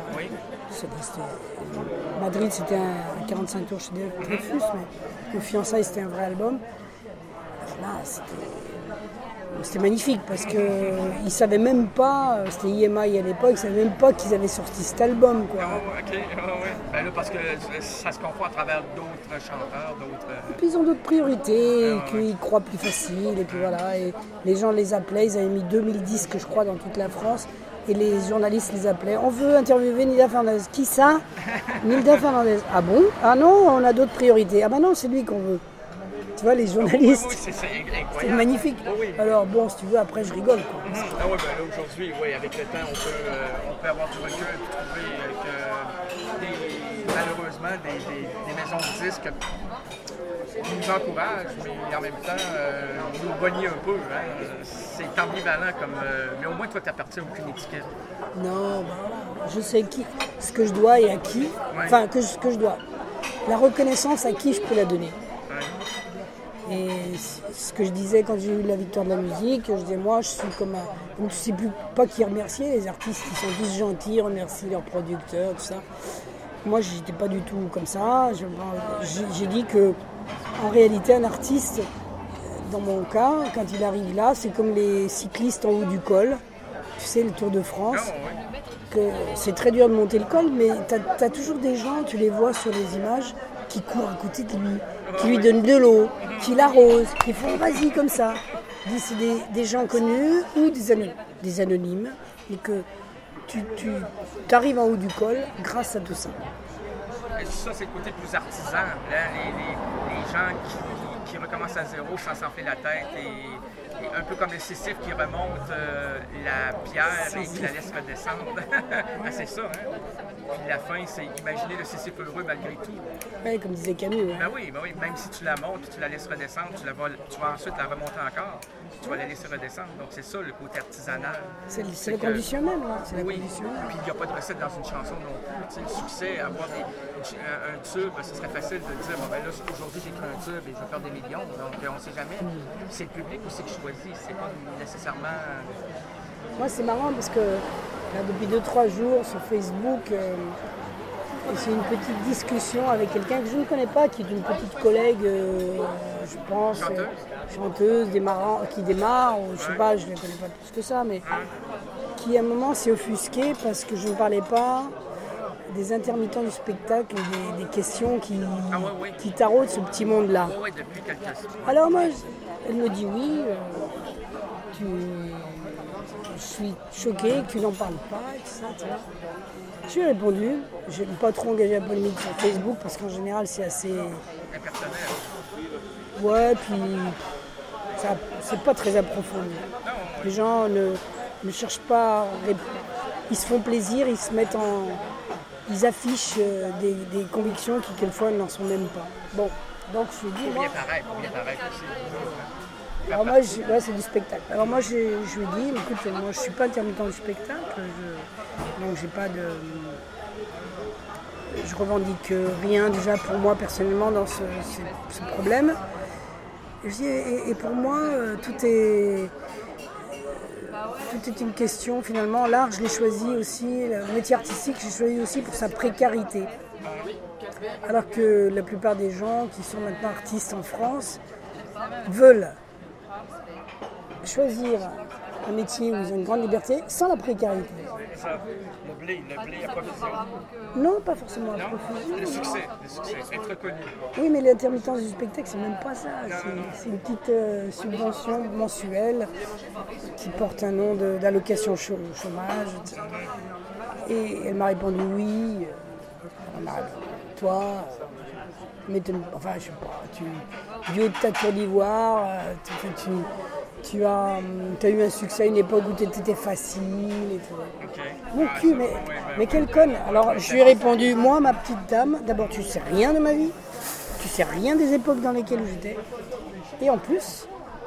Madrid, c'était un 45 tours chez Dreyfus, mais nos fiançailles, c'était un vrai album. Là, c'était magnifique parce qu'ils ne savaient même pas, c'était EMI à l'époque, ils ne savaient même pas qu'ils avaient sorti cet album. Quoi. Ben là, parce que ça se comprend à travers d'autres chanteurs, Et puis ils ont d'autres priorités, qu'ils croient plus facile, et puis voilà. Et les gens les appelaient, ils avaient mis 2000 disques, je crois, dans toute la France. Et les journalistes les appelaient. On veut interviewer Nilda Fernandez. Qui ça? Nilda Fernandez. Ah bon? Ah non, on a d'autres priorités. Ah bah non, c'est lui qu'on veut. Tu vois, les journalistes, c'est magnifique. Alors bon, si tu veux, après je rigole. Quoi. Ah ouais, ben là aujourd'hui, avec le temps, on peut avoir du recul et trouver que malheureusement des maisons de disques qui nous encouragent, mais en même temps nous bonient un peu. Hein. C'est ambivalent comme. Mais au moins toi, tu n'appartiens à aucune étiquette. Non, je sais ce que je dois et à qui. Enfin, ce que je dois. La reconnaissance à qui je peux la donner. Et ce que je disais quand j'ai eu la victoire de la musique, je disais moi je suis comme un... Tu sais plus pas qui remercier, les artistes ils sont tous gentils, remercient leurs producteurs, tout ça. Moi j'étais pas du tout comme ça, j'ai dit que en réalité un artiste, dans mon cas, quand il arrive là, c'est comme les cyclistes en haut du col, tu sais le Tour de France, que c'est très dur de monter le col, mais t'as toujours des gens, tu les vois sur les images, qui courent à côté de lui, qui lui donnent de l'eau, qui l'arrosent, qui font vas-y comme ça. C'est des gens connus ou des anonymes, et que tu arrives en haut du col grâce à tout ça. Et ça, c'est le côté plus artisan, là, les gens qui recommencent à zéro sans s'enfler la tête et un peu comme le Sisyphe qui remonte la pierre et qui la laisse redescendre. C'est ça, hein? Puis la fin, c'est imaginer le Sisyphe heureux malgré tout. Oui, comme disait Camus. Ben oui, même si tu la montes, tu la laisses redescendre, tu vas ensuite la remonter encore, tu vas la laisser redescendre. Donc c'est ça le côté artisanal. C'est le conditionnel, là. C'est oui, puis il n'y a pas de recette dans une chanson non plus. Tu sais, le succès, avoir un tube, ce serait facile de dire, bon ben là, aujourd'hui j'écris un tube et je vais faire des millions. Donc on ne sait jamais. C'est le public aussi qui choisit, c'est pas nécessairement... Moi c'est marrant parce que là, depuis 2-3 jours sur Facebook, j'ai une petite discussion avec quelqu'un que je ne connais pas, qui est une petite collègue, je pense, chanteuse qui démarre, ou je sais pas, je ne la connais pas plus que ça, mais qui à un moment s'est offusquée parce que je ne parlais pas des intermittents du spectacle et des questions qui taraudent ce petit monde-là. Oui, depuis quelques semaines. Alors moi, elle me dit oui, je suis choquée que tu n'en parles pas et tout ça, tu vois. Je lui ai répondu, je n'ai pas trop engagé la polémique sur Facebook parce qu'en général c'est assez... impersonnel. Ouais, puis c'est pas très approfondi. Les gens ne cherchent pas, ils se font plaisir, ils affichent des convictions qui quelquefois n'en sont même pas. Bon, donc je lui dis... Faut bien paraître aussi. Alors moi, c'est du spectacle. Alors moi, je lui ai dit, écoute, moi je suis pas intermittent du spectacle, donc j'ai pas de... Je revendique rien déjà pour moi personnellement dans ce problème. Et pour moi, tout est une question finalement. L'art, je l'ai choisi aussi, le métier artistique, je l'ai choisi aussi pour sa précarité. Alors que la plupart des gens qui sont maintenant artistes en France veulent choisir un métier où ils ont une grande liberté sans la précarité. Ça, le blé à profusion. Non, pas forcément à Non? profusion. Le succès, être reconnu. Oui, mais l'intermittence du spectacle, c'est même pas ça. C'est une petite subvention mensuelle qui porte un nom d'allocation chômage. Etc. Et elle m'a répondu oui. Elle m'a répondu, toi, mais enfin, je sais pas, du haut de ta tour d'ivoire, tu as eu un succès à une époque où t'étais facile et tout. Okay. Mon cul, mais quelle conne. Alors je lui ai répondu, moi ma petite dame, d'abord tu sais rien de ma vie, tu sais rien des époques dans lesquelles j'étais. Et en plus,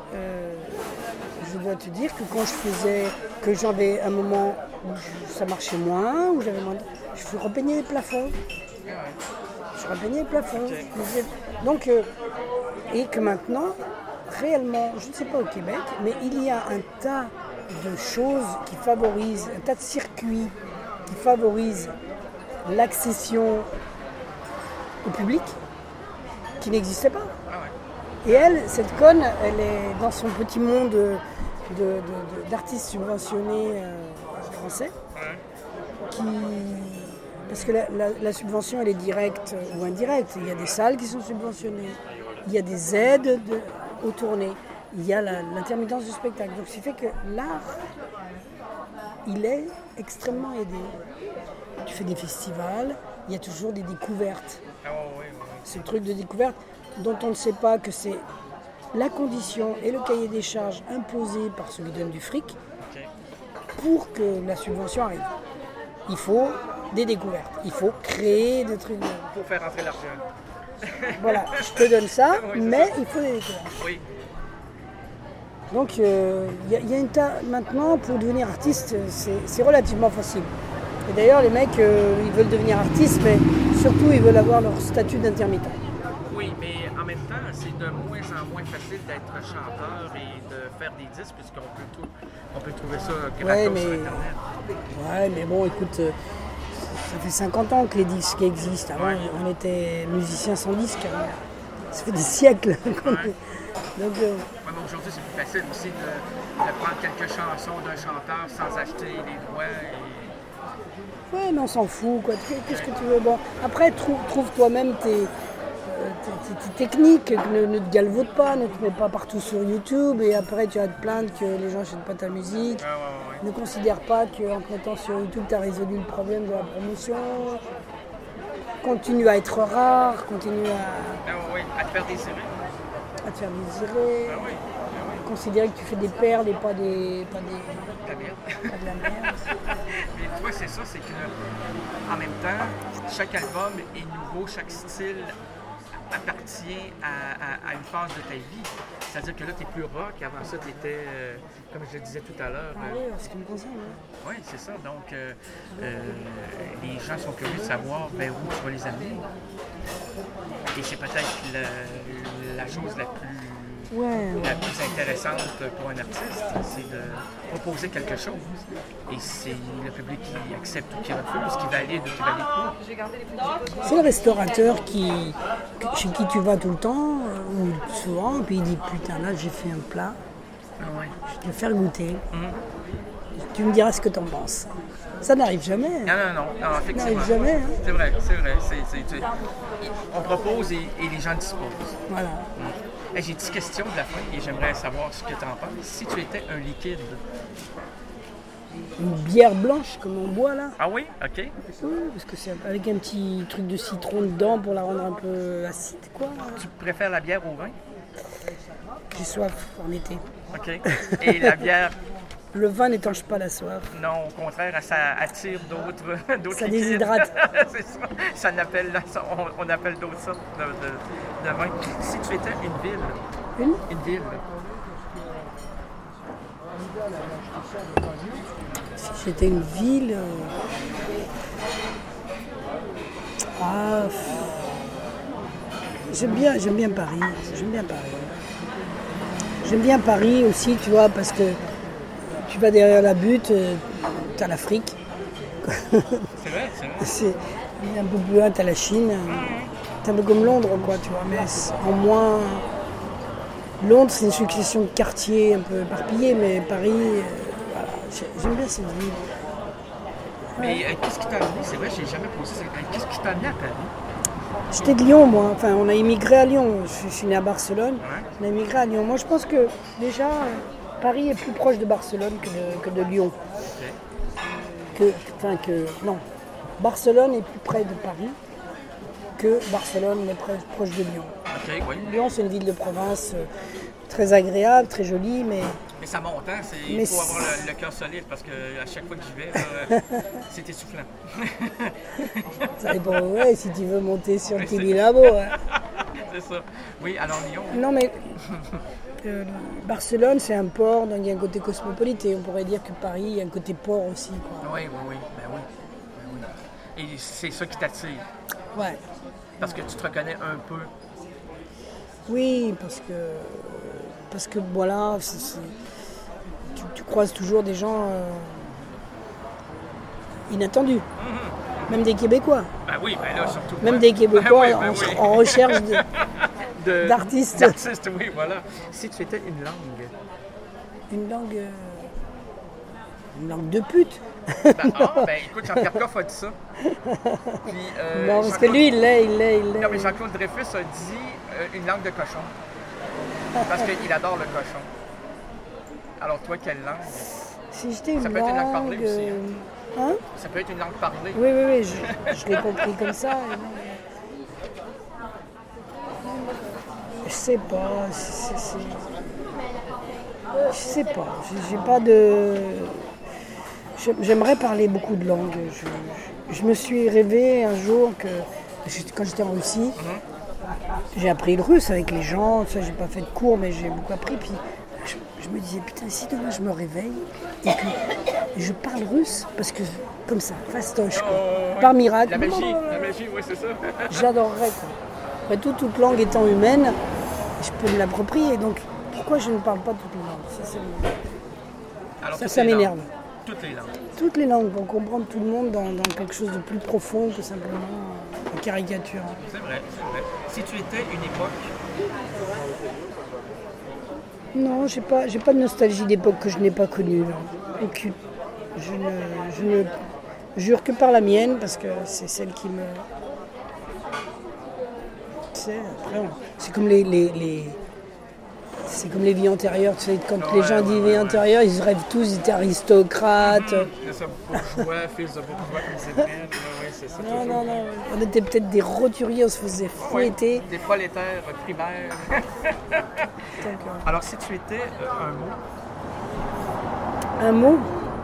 je dois te dire que quand que j'avais un moment où ça marchait moins, où j'avais moins je repeignais les plafonds. Je repeignais les plafonds. Okay. Donc, et que maintenant, réellement, je ne sais pas au Québec, mais il y a un tas de choses qui favorisent, un tas de circuits qui favorisent l'accession au public qui n'existait pas. Et elle, cette conne, elle est dans son petit monde d'artistes subventionnés français, parce que la subvention, elle est directe ou indirecte. Il y a des salles qui sont subventionnées, il y a des aides aux tournées, il y a l'intermittence du spectacle. Donc, ce qui fait que l'art, il est extrêmement aidé. Tu fais des festivals, il y a toujours des découvertes. Ce truc de découverte dont on ne sait pas que c'est la condition et le cahier des charges imposé par ceux qui donnent du fric pour que la subvention arrive. Il faut des découvertes, il faut créer des trucs. Pour faire rentrer l'argent. Voilà, je te donne ça, oui, mais ça. Il faut des découvertes. Oui. Donc il y a une tas, maintenant pour devenir artiste, c'est relativement facile. Et d'ailleurs les mecs, ils veulent devenir artistes, mais surtout ils veulent avoir leur statut d'intermittent. Oui, mais en même temps, c'est de moins en moins facile d'être chanteur et de faire des disques, puisqu'on peut trouver ça gratos sur Internet. Ouais, mais bon, écoute, ça fait 50 ans que les disques existent. Avant, on était musiciens sans disque. Ça fait des siècles. Donc, mais aujourd'hui, c'est plus facile aussi de prendre quelques chansons d'un chanteur sans acheter les droits. Ouais, mais on s'en fout, quoi. Qu'est-ce que tu veux? Bon, après, trouve toi-même tes techniques, ne te galvaude pas, ne te mets pas partout sur YouTube et après tu vas te plaindre que les gens n'achètent pas ta musique. Ne considère pas qu'en te mettant sur YouTube tu as résolu le problème de la promotion. Continue à être rare, continue à te faire désirer. À te faire désirer. Considérer que tu fais des perles et pas de la merde. Mais toi, c'est ça, c'est que en même temps, chaque album est nouveau, chaque style appartient à une phase de ta vie. C'est-à-dire que là, tu es plus rock. Avant ça, tu étais, comme je le disais tout à l'heure... oui, en ce qui me concerne. Oui, c'est ça. Donc, les gens sont curieux de savoir vers où tu vas les amener. Et c'est peut-être la chose la plus intéressante pour un artiste, c'est de proposer quelque chose. Et c'est le public qui accepte ou qui refuse, qui valide ou qui valide pas. C'est le restaurateur chez qui tu vas tout le temps, ou souvent, puis il dit putain là j'ai fait un plat, je vais te faire goûter. Tu me diras ce que t'en penses. Ça n'arrive jamais. Non, effectivement. Ça n'arrive jamais. Hein. C'est vrai. On propose et les gens disposent. Voilà. J'ai 10 questions de la fin et j'aimerais savoir ce que tu en penses. Si tu étais un liquide. Une bière blanche comme on boit là. Ah oui? OK. Oui, parce que c'est avec un petit truc de citron dedans pour la rendre un peu acide, quoi. Tu préfères la bière au vin? J'ai soif en été. OK. Et la bière? Le vin n'étanche pas la soif. Non, au contraire, ça attire d'autres ça liquides. Déshydrate. C'est ça. On appelle d'autres sortes de vin. Si tu étais une ville. Une ville. Si j'étais une ville... J'aime bien Paris. J'aime bien Paris aussi, tu vois, parce que tu vas derrière la butte, t'as l'Afrique. C'est vrai. Un peu plus loin, t'as la Chine. C'est un peu comme Londres, quoi, tu vois, mais en moins... Londres, c'est une succession de quartiers un peu éparpillés, mais Paris, J'aime bien cette ville. Mais qu'est-ce qui t'a amené? C'est vrai, j'ai jamais posé cette question. Qu'est-ce qui t'a amené à Paris? J'étais de Lyon, moi. Enfin, on a immigré à Lyon. Je suis né à Barcelone. Ouais. On a immigré à Lyon. Moi, je pense que déjà, Paris est plus proche de Barcelone que de Lyon. Non. Barcelone est plus près de Paris que Barcelone est proche de Lyon. OK, oui. Lyon, c'est une ville de province très agréable, très jolie, mais Mais ça monte, hein? Il Mais faut avoir le cœur solide parce qu'à chaque fois que j'y vais, là, c'est essoufflant. ça dépend. Ouais, si tu veux monter sur le Tibidabo. Hein. C'est ça. Oui, alors Lyon. Non, mais Barcelone, c'est un port, donc il y a un côté cosmopolite. Et on pourrait dire que Paris, il y a un côté port aussi. Quoi. Oui, oui, oui. Ben oui. Ben oui. Et c'est ça qui t'attire. Ouais. Parce que tu te reconnais un peu. Oui, parce que voilà, tu croises toujours des gens inattendus. Même des Québécois. Ben oui, ben là, surtout. Même des Québécois Ben oui, ben oui. en recherche d'artistes. D'artistes, oui, voilà. Si tu étais une langue. Une langue de pute. Ben écoute, Jean-Pierre Coff a dit ça. Puis, Non, parce que lui, il l'est. Non, mais Jean-Claude Dreyfus a dit une langue de cochon. Parce qu'il adore le cochon. Alors, toi, quelle langue? Si j'étais une Ça peut être une langue parlée aussi, Hein? Ça peut être une langue parlée. Oui, je l'ai compris comme ça. Je sais pas. Je sais pas. J'ai pas de. J'aimerais parler beaucoup de langues. Je me suis rêvé un jour que quand j'étais en Russie, j'ai appris le russe avec les gens. Ça, j'ai pas fait de cours, mais j'ai beaucoup appris. Puis je me disais, putain, si demain je me réveille et que je parle russe, parce que comme ça, fastoche, quoi, par miracle. La magie, oui, c'est ça. J'adorerais, quoi. Après tout, toute langue étant humaine, je peux me l'approprier. Donc, pourquoi je ne parle pas toutes les langues? Alors, Ça m'énerve. Toutes les langues. Toutes les langues, pour comprendre tout le monde dans quelque chose de plus profond que simplement une caricature. C'est vrai, c'est vrai. Si tu étais une époque... Non, j'ai pas de nostalgie d'époque que je n'ai pas connue. Non. Aucune. Je ne jure que par la mienne, parce que c'est celle qui me... Tu sais, après, c'est comme c'est comme les vies antérieures, tu sais, quand les gens disent vie antérieure, ils rêvent tous, ils étaient aristocrates. C'est ça, bourgeois, fils de bourgeois, comme c'est vrai. Oui, c'est ça. Non. On était peut-être des roturiers, on se faisait fouetter. Des prolétaires primaires. Donc, alors, si tu étais un mot... Un mot?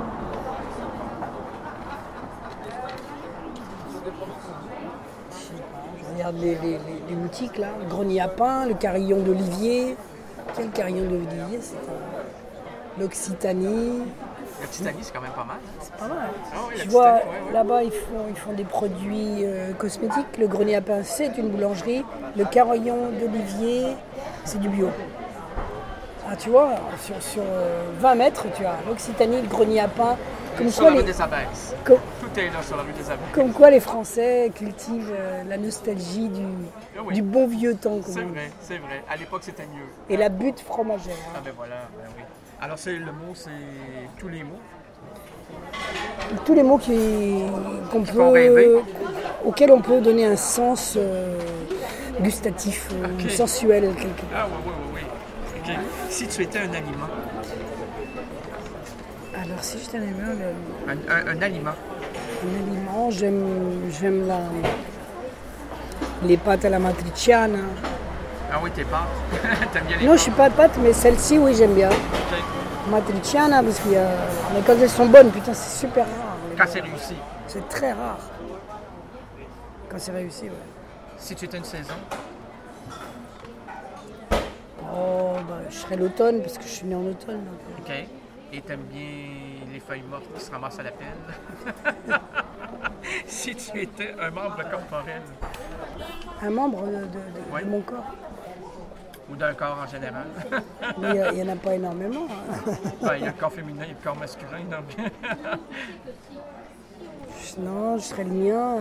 Je regarde les boutiques là, le grenier à pain, le carillon d'olivier. Quel carillon d'olivier? C'est l'Occitanie. L'Occitanie, c'est quand même pas mal. C'est pas mal. Ah oui, Tu l'Occitanie, vois, ouais. là-bas, ils font des produits cosmétiques. Le grenier à pain, c'est une boulangerie. Le carillon d'olivier, c'est du bio. Ah, tu vois, sur 20 mètres, tu as l'Occitanie, le grenier à pain. Comme Sur quoi, la rue des Abbesses. comme, Tout est là sur la rue des Abbesses. comme quoi les Français cultivent la nostalgie oui. du bon vieux temps. Comme C'est on dit. vrai, c'est vrai. À l'époque, c'était mieux. Et la butte fromagère. Ah ben voilà, ben oui. Alors, le mot, c'est tous les mots. Tous les mots font rêver. auxquels on peut donner un sens gustatif, Ok. sensuel. Quelque part. Ah oui. OK. Si tu étais un aliment. Alors si je t'avais bien Un aliment. un aliment, j'aime les pâtes à la matriciana. Ah oui, tes pâtes. T'aimes bien les Non, pâtes? je suis pas pâte, mais celle-ci, oui, j'aime bien. OK. Matriciana, parce qu'il y a... Mais quand elles sont bonnes, putain, c'est super rare. Quand c'est réussi. C'est très rare. Quand c'est réussi, ouais. Si tu étais une saison. Oh, je serais l'automne, parce que je suis née en automne. Donc. OK. Et t'aimes bien les feuilles mortes qui se ramassent à la pelle. Si tu étais un membre corporel. Un membre Ouais. de mon corps. Ou d'un corps en général. Mais il n'y en a pas énormément. Hein. Ben, il y a le corps féminin et le corps masculin. Donc... Non, je serais le mien.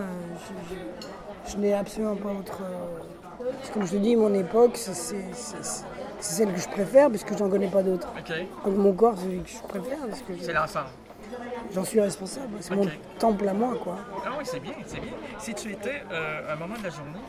Je n'ai absolument pas autre... Comme je te dis, mon époque, C'est celle que je préfère parce que j'en connais pas d'autres. OK. Donc mon corps, c'est celui que je préfère parce que C'est l'ensemble. j'en suis responsable. C'est Ok. mon temple à moi, quoi. Ah oui, c'est bien, c'est bien. Si tu étais un moment de la journée...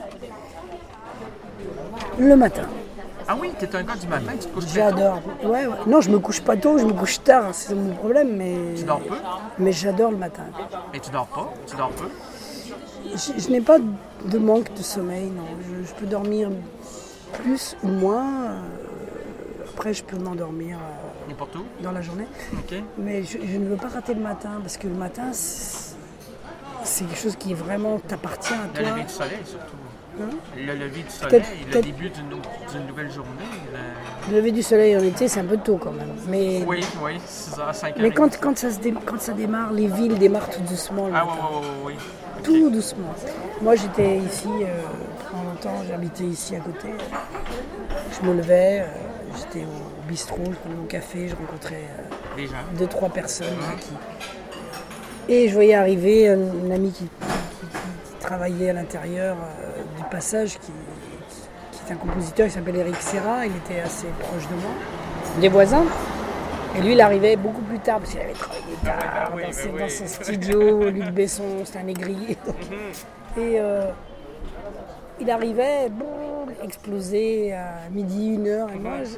Le matin, Ah oui, t'es un gars du matin, tu te couches très tôt. j'adore. Ouais. Non, je me couche pas tôt, je me couche tard. C'est mon problème, mais. Tu dors peu, Mais j'adore le matin. mais tu dors pas, tu dors peu. Je n'ai pas de manque de sommeil, non. Je peux dormir plus ou moins. Après, je peux m'endormir N'importe où. dans la journée. OK. Mais je ne veux pas rater le matin parce que le matin, c'est quelque chose qui vraiment t'appartient à Le toi. lever du soleil, surtout. Hein? Le lever du soleil, le peut-être- début d'une nouvelle journée. Le lever du soleil en été, c'est un peu tôt quand même. Mais, Oui, 6h, 5h. mais quand ça démarre, les villes démarrent tout doucement le Ah matin. oui. Tout doucement. Moi, j'étais ici pendant longtemps, j'habitais ici à côté. Je me levais, j'étais au bistrot, je prenais mon café, je rencontrais Les gens. 2-3 personnes. Et je voyais arriver une amie qui travaillait à l'intérieur du passage, qui est un compositeur qui s'appelle Eric Serra. Il était assez proche de moi, des voisins. Et lui, il arrivait beaucoup plus tard parce qu'il avait travaillé tard dans son studio. Luc Besson, c'était un négrier. Et il arrivait, explosé à midi, 1h. Et moi,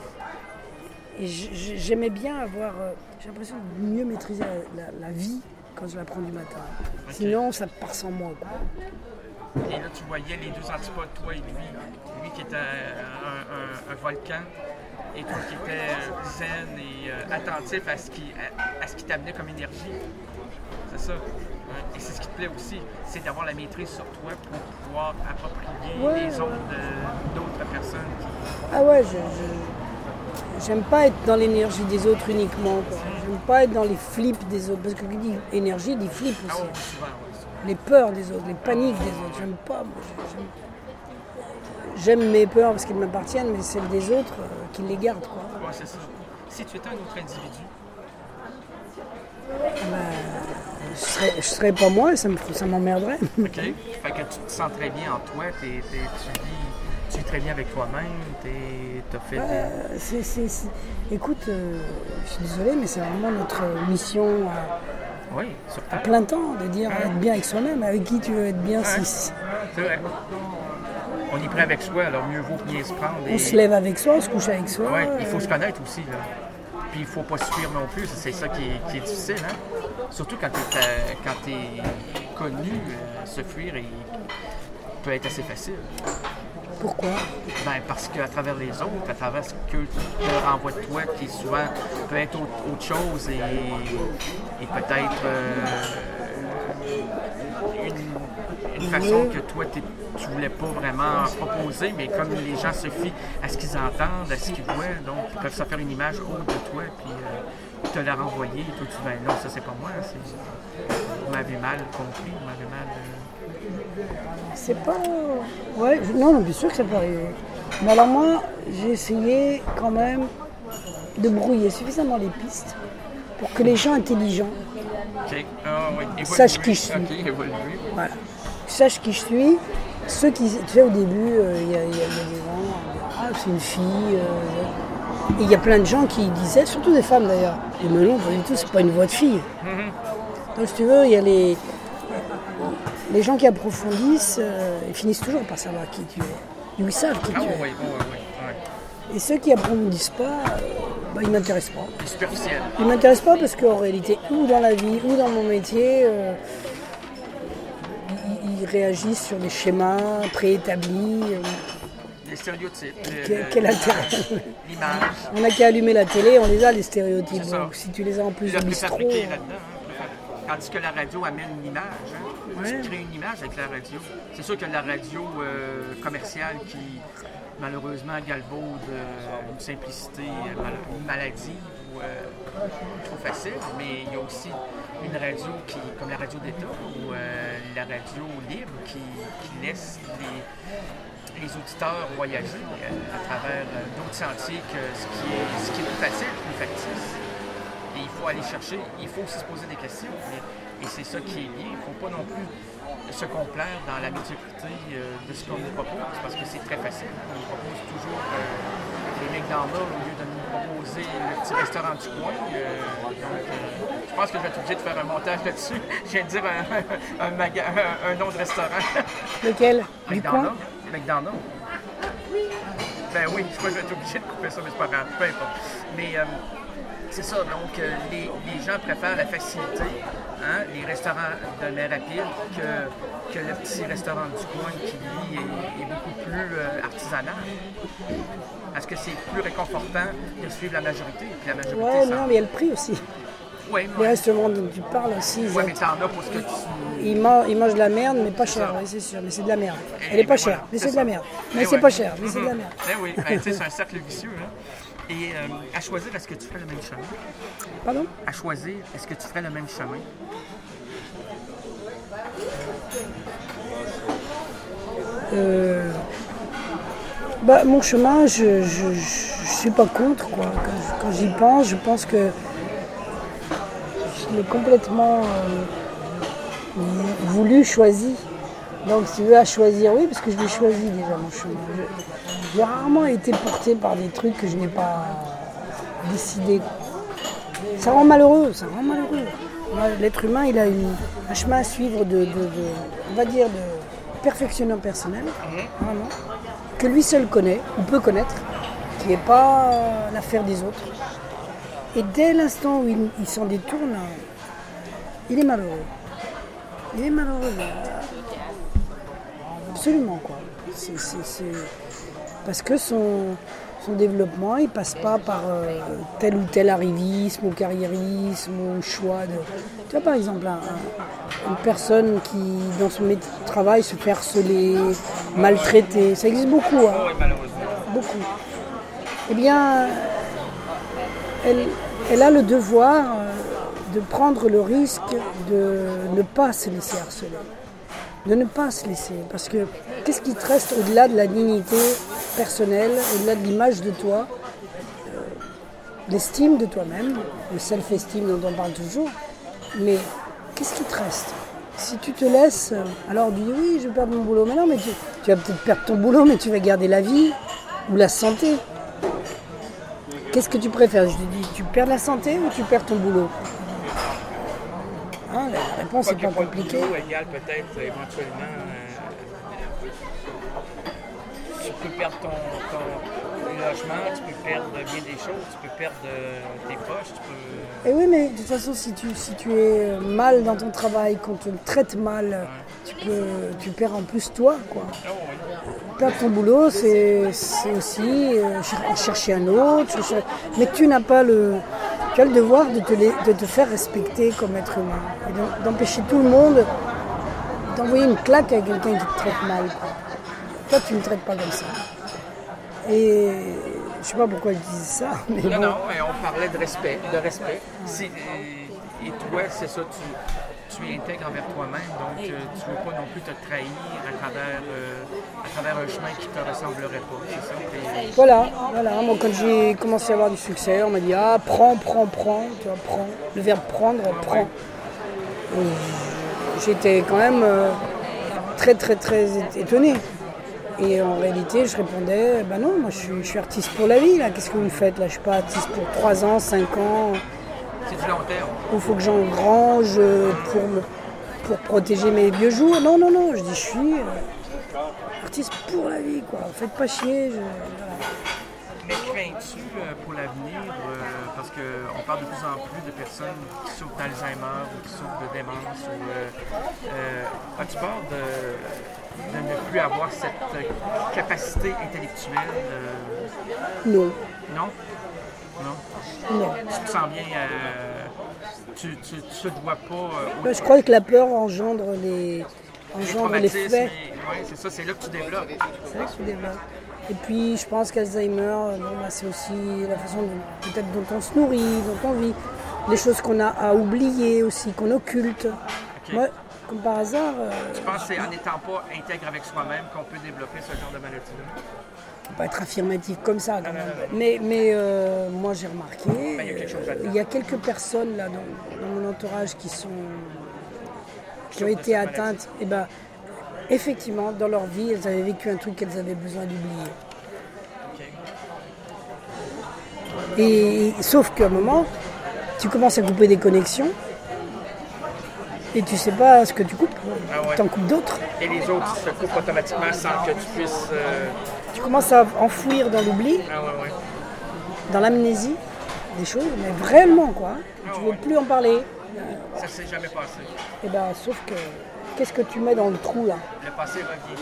j'aimais bien avoir. J'ai l'impression de mieux maîtriser la vie quand je la prends du matin. Ok. Sinon, ça part sans moi, quoi. Et là, tu voyais les deux antipodes, toi et lui. Lui qui était un volcan, et toi qui étais zen et attentif à ce qui t'amenait comme énergie. C'est ça. Ouais. Et c'est ce qui te plaît aussi, c'est d'avoir la maîtrise sur toi pour pouvoir approprier les ondes d'autres personnes. Ah ouais, j'aime pas être dans l'énergie des autres uniquement, quoi. J'aime pas être dans les flips des autres. Parce que qui dit énergie dit flip Ah aussi. ouais, souvent, ouais. Les peurs des autres, les paniques des autres. J'aime pas. Moi, j'aime mes peurs parce qu'elles m'appartiennent, mais celles des autres, qu'ils les gardent, quoi. Ouais, c'est ça. Si tu étais un autre individu, Je serais pas moi et ça m'emmerderait. OK? Fait que tu te sens très bien en toi, tu vis très bien avec toi-même, t'as fait des... Écoute, je suis désolée, mais c'est vraiment notre mission Oui, sur à Terre. plein temps de dire être bien avec soi-même. Avec qui tu veux être bien si C'est vrai. On est prêt avec soi, alors mieux vaut bien se prendre. on se lève avec soi, on se couche avec soi. Oui, il faut se connaître aussi, là. Puis il faut pas suivre non plus, c'est ça qui est difficile, hein? Surtout quand t'es connu, se fuir peut être assez facile. Pourquoi? Ben, parce qu'à travers les autres, à travers ce que te renvoie de toi, qui souvent peut être autre chose et peut-être une façon que toi, tu voulais pas vraiment proposer, mais comme les gens se fient à ce qu'ils entendent, à ce qu'ils voient, donc ils peuvent se faire une image haute de toi, puis te la renvoyer, et toi tu dis, ben non, ça c'est pas moi, vous m'avez mal compris, vous m'avez mal... C'est pas... Ouais, non, bien sûr que ça peut arriver. Mais alors moi, j'ai essayé quand même de brouiller suffisamment les pistes pour que les gens intelligents OK. Ah, oui. Sache qui je suis. OK, évoluer. voilà, sachent qui je suis. Ceux qui, tu sais, au début, il y a des gens, ah, c'est une fille. Et il y a plein de gens qui disaient, surtout des femmes d'ailleurs, et mais non, pas du tout, c'est pas une voix de fille. Donc si tu veux, il y a les gens qui approfondissent, ils finissent toujours par savoir qui tu es. Ils savent qui Ah tu oui, es. oui, oui. Et ceux qui approfondissent pas, ils ne m'intéressent pas. C'est superficiel. Ils ne m'intéressent pas parce qu'en réalité, ou dans la vie, ou dans mon métier, ils réagissent sur des schémas préétablis. Les stéréotypes. Quel intérêt? L'image. On n'a qu'à allumer la télé, on les a, les stéréotypes. C'est ça. Donc, si tu les as en plus Plus au bistrot... fabriqué là-dedans. Tandis que la radio amène une image. Hein? Ouais. Tu crées une image avec la radio. C'est sûr que la radio commerciale qui, malheureusement, galvaude une simplicité, une maladie ou trop facile, mais il y a aussi une radio comme la radio d'État ou la radio libre qui laisse les auditeurs voyager à travers d'autres sentiers que ce qui est plus facile, plus factice. Et il faut aller chercher, il faut aussi se poser des questions. Et c'est ça qui est bien. Il ne faut pas non plus se complaire dans la médiocrité de ce qu'on nous propose, parce que c'est très facile. On nous propose toujours les McDonald's au lieu de nous proposer le petit restaurant du coin. Je pense que je vais être obligé de faire un montage là-dessus. Je viens de dire un nom de restaurant. Lequel? Du coin? McDonald's. Ben oui, je crois que je vais être obligé de couper ça, mais c'est pas grave, peu importe. Mais c'est ça, donc les gens préfèrent la facilité, hein, les restaurants de mer rapide, que le petit restaurant du coin qui, lui, est beaucoup plus artisanal. Est-ce que c'est plus réconfortant de suivre la majorité? Puis la majorité, Ouais, non, mais il y a le prix aussi. Ouais, Les restaurants dont tu parles aussi, ouais, mais t'en as pour ce que tu... ils mangent de la merde, mais pas cher, oui, c'est sûr, mais c'est de la merde. Elle est pas chère, mais c'est de la merde. Mais c'est pas cher, mais c'est de la merde. Eh oui, tu sais, c'est un cercle vicieux. Hein. Et à choisir, est-ce que tu ferais le même chemin? Pardon? À choisir, est-ce que tu ferais le même chemin? Mon chemin, je suis pas contre, quoi. Quand j'y pense, je pense que je l'ai complètement voulu, choisi. Donc si tu veux à choisir, oui, parce que je l'ai choisi déjà mon chemin. J'ai rarement été porté par des trucs que je n'ai pas décidé. Ça rend malheureux, ça rend malheureux. L'être humain, il a un chemin à suivre on va dire, de perfectionnement personnel, vraiment, que lui seul connaît, ou peut connaître, qui n'est pas l'affaire des autres. Et dès l'instant où il s'en détourne, il est malheureux. Il est malheureux. Absolument, quoi. C'est parce que son développement, il passe pas par tel ou tel arrivisme ou carriérisme ou choix de... Tu vois, par exemple, une personne qui, dans son métier de travail, se fait harceler, maltraiter. Ça existe beaucoup, hein. Oui, malheureusement. Beaucoup. Eh bien, elle a le devoir de prendre le risque de ne pas se laisser harceler. De ne pas se laisser. Parce que qu'est-ce qui te reste au-delà de la dignité personnelle, au-delà de l'image de toi, l'estime de toi-même, le self-esteem dont on parle toujours. Mais qu'est-ce qui te reste? Si tu te laisses, alors on dit oui, je vais perdre mon boulot. Mais non, mais tu vas peut-être perdre ton boulot, mais tu vas garder la vie ou la santé. Qu'est-ce que tu préfères? Je te dis, tu perds la santé ou tu perds ton boulot? Hein, la réponse n'est pas compliquée. Le boulot égale peut-être éventuellement... tu peux perdre ton logement, tu peux perdre bien des choses, tu peux perdre tes proches, tu peux... Et oui, mais de toute façon, si tu es mal dans ton travail, qu'on te traite mal, tu perds en plus toi, quoi. Oh, oui. Perdre ton boulot, c'est aussi chercher un autre, mais tu n'as pas tu as le devoir de te faire respecter comme être humain, et d'empêcher tout le monde d'envoyer une claque à quelqu'un qui te traite mal, quoi. Toi, tu ne me traites pas comme ça. Et je sais pas pourquoi je disais ça, mais non, bon. non, mais on parlait de respect. Et toi, c'est ça, tu es intègre envers toi-même, donc tu ne veux pas non plus te trahir à travers un chemin qui ne te ressemblerait pas, c'est ça? Voilà. Moi, quand j'ai commencé à avoir du succès, on m'a dit prends, tu vois, prends. Le verbe prendre, prends. J'étais quand même très, très, très étonné. Et en réalité, je répondais, non, moi je suis artiste pour la vie, là. Qu'est-ce que vous me faites, là? Je suis pas artiste pour 3 ans, 5 ans. C'est du long terme. Il faut que j'engrange pour protéger mes vieux jours. Non, je dis, je suis artiste pour la vie, quoi. Faites pas chier. Voilà. Mais crains-tu pour l'avenir, parce qu'on parle de plus en plus de personnes qui souffrent d'Alzheimer ou qui souffrent de démence, as-tu peur de ne plus avoir cette capacité intellectuelle? Non. Non? Non. Tu te sens bien, tu ne te vois pas... Je crois que la peur engendre les faits. Oui, c'est ça, c'est là que tu développes. C'est là que tu développes. Et puis je pense qu'Alzheimer, c'est aussi la façon peut-être dont on se nourrit, dont on vit, les choses qu'on a à oublier aussi, qu'on occulte. Okay. Moi, comme par hasard... Tu penses que c'est en n'étant pas intègre avec soi-même qu'on peut développer ce genre de maladie-là? faut pas être affirmatif comme ça quand même. Mais moi j'ai remarqué, il y a quelque chose à dire. il y a quelques personnes là dans mon entourage qui ont été atteintes. Et ben, effectivement, dans leur vie, elles avaient vécu un truc qu'elles avaient besoin d'oublier. Et sauf qu'à un moment, tu commences à couper des connexions et tu sais pas ce que tu coupes. Tu en coupes d'autres. Et les autres se coupent automatiquement sans que tu puisses... Tu commences à enfouir dans l'oubli, ouais. dans l'amnésie, des choses, mais vraiment quoi. Tu veux plus en parler. Ça s'est jamais passé. Et ben, sauf que, qu'est-ce que tu mets dans le trou là? Le passé revient.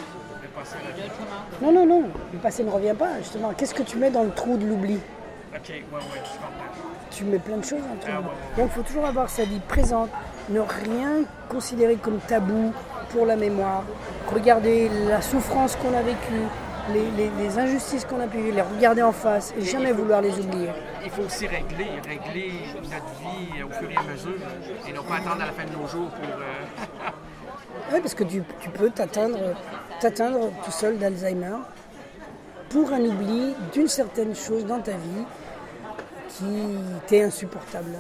Non, le passé ne revient pas, justement. Qu'est-ce que tu mets dans le trou de l'oubli? Ok, ouais, je comprends. Tu mets plein de choses dans le trou. Donc il faut toujours avoir sa vie présente, ne rien considérer comme tabou pour la mémoire. Regarder la souffrance qu'on a vécue, les injustices qu'on a pu vivre, les regarder en face et jamais vouloir les oublier. Il faut aussi régler notre vie au fur et à mesure et non pas attendre à la fin de nos jours pour... Oui, parce que tu peux t'atteindre tout seul d'Alzheimer pour un oubli d'une certaine chose dans ta vie qui t'est insupportable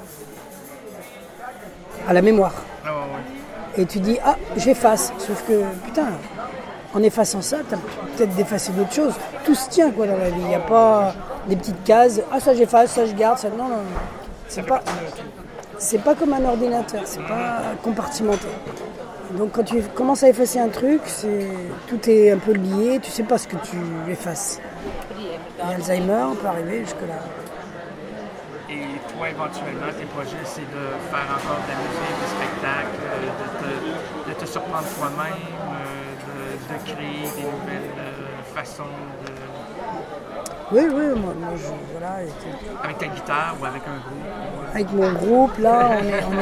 à la mémoire. Et tu dis, j'efface. Sauf que, putain, en effaçant ça, tu as peut-être d'effacer d'autres choses. Tout se tient quoi dans la vie. Il n'y a pas des petites cases. Ça j'efface, ça je garde, ça non. C'est pas comme un ordinateur, c'est pas compartimenté. Donc quand tu commences à effacer un truc, tout est un peu lié, tu sais pas ce que tu effaces. Et Alzheimer peut arriver jusque-là. Et toi, éventuellement, tes projets, c'est de faire encore de la musique, des spectacles, de te surprendre toi-même, de créer des nouvelles façons de... Oui, moi voilà. Avec ta guitare ou avec un groupe? Avec mon groupe, là,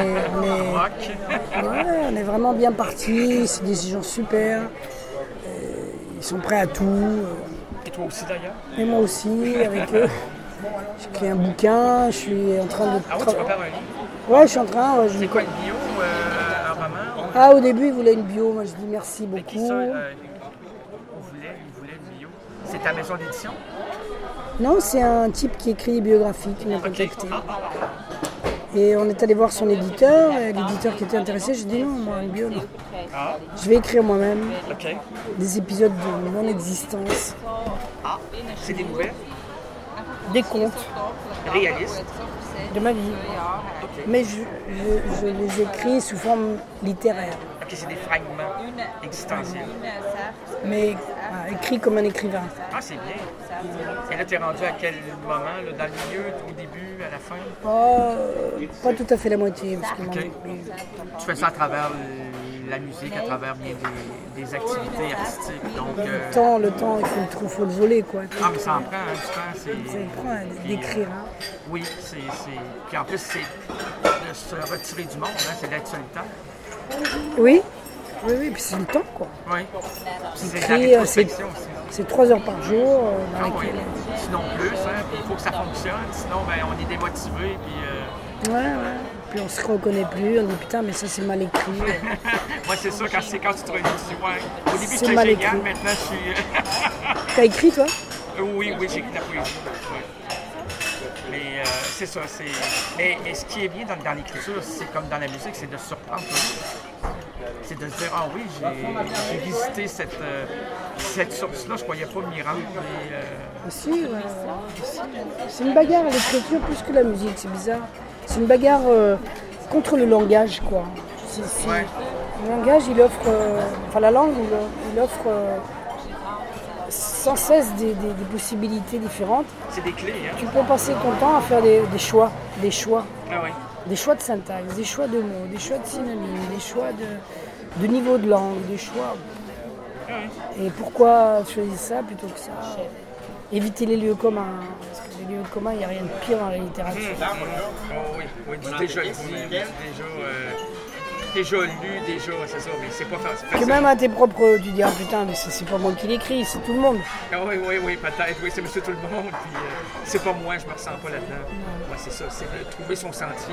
on est vraiment bien partis, c'est des gens super, ils sont prêts à tout. Et toi aussi d'ailleurs? Et moi aussi, avec eux. J'ai écrit un bouquin, je suis en train de... Ah oui, tu prépares un livre? Ouais, je suis en train. C'est quoi, une bio, un roman? Au début, il voulait une bio, moi je dis merci beaucoup. Qui ça, il voulait une bio? C'est ta maison d'édition? Non, c'est un type qui écrit des biographies qui m'a contacté. Et on est allé voir son éditeur, et l'éditeur qui était intéressé, j'ai dit non, moi une bio, non. Je vais écrire moi-même des épisodes de mon existence. C'est des nouvelles? Des contes. Réalistes? De ma vie. Mais je les écris sous forme littéraire. Ok, c'est des fragments existentiels. Mais écrit comme un écrivain. C'est bien. Et là, tu es rendu à quel moment? Là, dans le milieu, au début, à la fin? Pas tout à fait la moitié. Parce que Tu fais ça à travers la musique, à travers bien des activités artistiques. Donc, le temps, il faut le voler, quoi. Mais ça en prend du temps. Ça prend d'écrire. Oui, puis en plus, c'est de se retirer du monde, c'est d'être solitaire. Oui, puis c'est le temps, quoi. Oui. C'est 3 heures par jour. Sinon plus, puis il faut que ça fonctionne, sinon on est démotivé. Puis, puis on se reconnaît plus, on dit putain, mais ça c'est mal écrit. Moi c'est ça, quand tu te redis, tu dis au début c'est c'était mal génial, écrit. Maintenant je suis... T'as écrit toi? Oui, j'ai écrit la poésie. Ouais. Mais c'est ça, Mais ce qui est bien dans l'écriture, c'est comme dans la musique, c'est de se surprendre. C'est de se dire, oui, j'ai visité cette source-là, je croyais pas m'y rendre. C'est une bagarre, l'écriture, plus que la musique, c'est bizarre. C'est une bagarre contre le langage, quoi. Le langage, il offre... la langue, il offre sans cesse des possibilités différentes. C'est des clés, hein? Tu peux passer ton temps à faire des choix. Ah oui. Des choix de syntaxe, des choix de mots, des choix de synonymes, des choix de niveau de langue, des choix. Et pourquoi choisir ça plutôt que ça? Éviter les lieux communs, parce que les lieux communs, il n'y a rien de pire dans la littérature. Oui, déjà dit, déjà lu, c'est ça, mais c'est pas facile. Que même à tes propres, tu dis, putain, mais c'est pas moi qui l'écris, c'est tout le monde. Oui, peut-être, c'est monsieur tout le monde, puis c'est pas moi, je me ressens pas là-dedans. Ouais, c'est ça, c'est de trouver son sentier.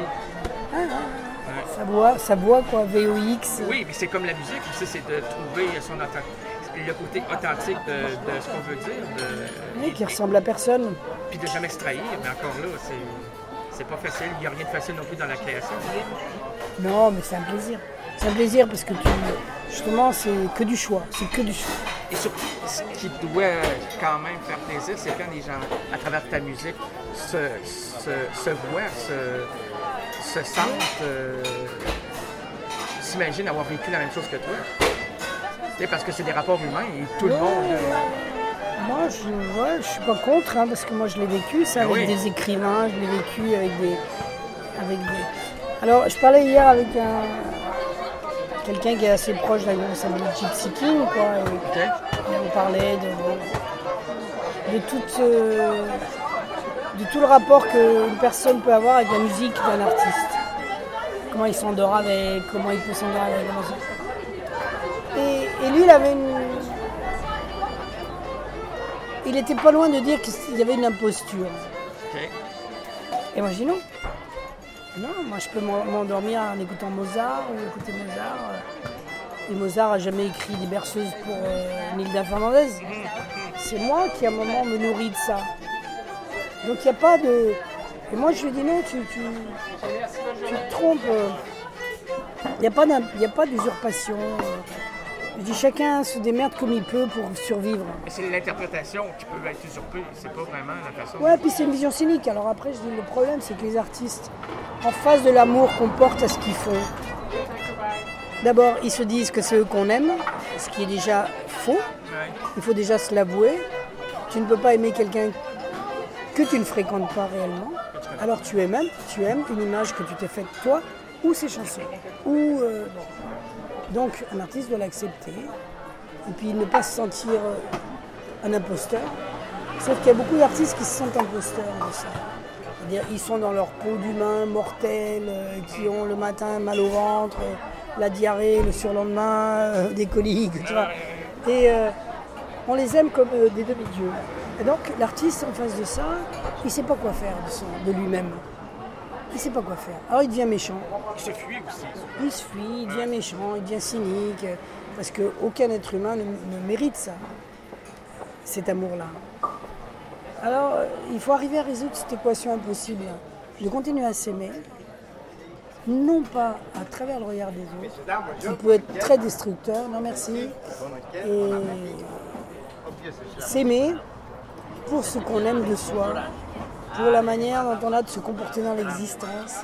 Sa voix, quoi, VOX. Oui, mais c'est comme la musique aussi, c'est de trouver son le côté authentique de ce qu'on veut dire. Oui, qui ressemble à personne. Puis de jamais se trahir, mais encore là, c'est pas facile. Il n'y a rien de facile non plus dans la création. Non, mais c'est un plaisir. C'est un plaisir parce que justement, c'est que du choix. C'est que du choix. Et surtout, ce qui doit quand même faire plaisir, c'est quand les gens, à travers ta musique, se voient, se sentent, s'imaginent avoir vécu la même chose que toi. Parce que c'est des rapports humains et tout le monde... Moi, je suis pas contre, parce que moi, je l'ai vécu, ça, avec des écrivains, je l'ai vécu avec des... Alors, je parlais hier avec quelqu'un qui est assez proche d'un groupe qui s'appelle Gypsy King, quoi. Et on parlait de tout le rapport qu'une personne peut avoir avec la musique d'un artiste. Comment il s'endort avec, comment il peut s'endormir avec. Et lui, il avait il était pas loin de dire qu'il y avait une imposture. Okay. Et moi, je dis non. Non, moi, je peux m'endormir en écoutant Mozart ou écouter Mozart. Et Mozart n'a jamais écrit des berceuses pour Nilda Fernandez. C'est moi qui, à un moment, me nourris de ça. Donc, il n'y a pas de... Et moi, je lui dis non, tu te trompes. Il n'y a pas d'usurpation. Je dis chacun se démerde comme il peut pour survivre. Mais c'est l'interprétation qui peut être usurpée, c'est pas vraiment la façon. Ouais, puis c'est une vision cynique. Alors après, je dis le problème, c'est que les artistes, en face de l'amour qu'on porte à ce qu'ils font, d'abord, ils se disent que c'est eux qu'on aime, ce qui est déjà faux. Ouais. Il faut déjà se l'avouer. Tu ne peux pas aimer quelqu'un que tu ne fréquentes pas réellement. Alors tu aimes une image que tu t'es faite toi ou ses chansons. Donc un artiste doit l'accepter et puis ne pas se sentir un imposteur. Sauf qu'il y a beaucoup d'artistes qui se sentent imposteurs de ça. C'est-à-dire ils sont dans leur peau d'humain mortel, qui ont le matin mal au ventre, la diarrhée, le surlendemain, des coliques, tu vois. Et on les aime comme des demi-dieux. Et donc l'artiste en face de ça, il ne sait pas quoi faire de lui-même. Il ne sait pas quoi faire. Alors il devient méchant. Il se fuit aussi. Il se fuit, il devient méchant, il devient cynique, parce qu'aucun être humain ne mérite ça, cet amour-là. Alors il faut arriver à résoudre cette équation impossible, de continuer à s'aimer, non pas à travers le regard des autres, qui peut être très destructeur, non merci, et s'aimer pour ce qu'on aime de soi, pour la manière dont on a de se comporter dans l'existence.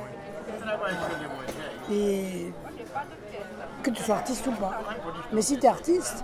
Et que tu sois artiste ou pas. Mais si tu es artiste,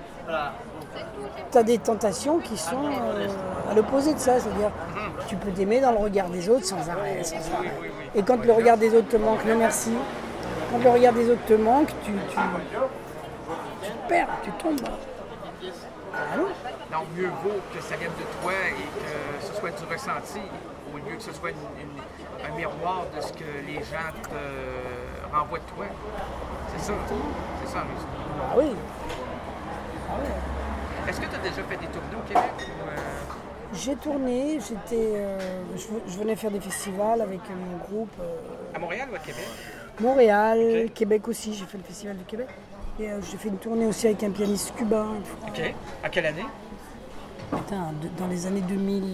tu as des tentations qui sont à l'opposé de ça. C'est-à-dire, tu peux t'aimer dans le regard des autres sans arrêt. Et quand le regard des autres te manque, non merci. Quand le regard des autres te manque, tu te perds, tu tombes. Allô? Donc, mieux vaut que ça vienne de toi et que ce soit du ressenti, au lieu que ce soit un miroir de ce que les gens te renvoient de toi. C'est ça. C'est ça, mais... Ah oui. Ah oui. Est-ce que tu as déjà fait des tournées au Québec? J'ai tourné, je venais faire des festivals avec mon groupe. À Montréal ou à Québec? Montréal, okay. Québec aussi, j'ai fait le festival du Québec. Et j'ai fait une tournée aussi avec un pianiste cubain. OK. À quelle année? Dans les années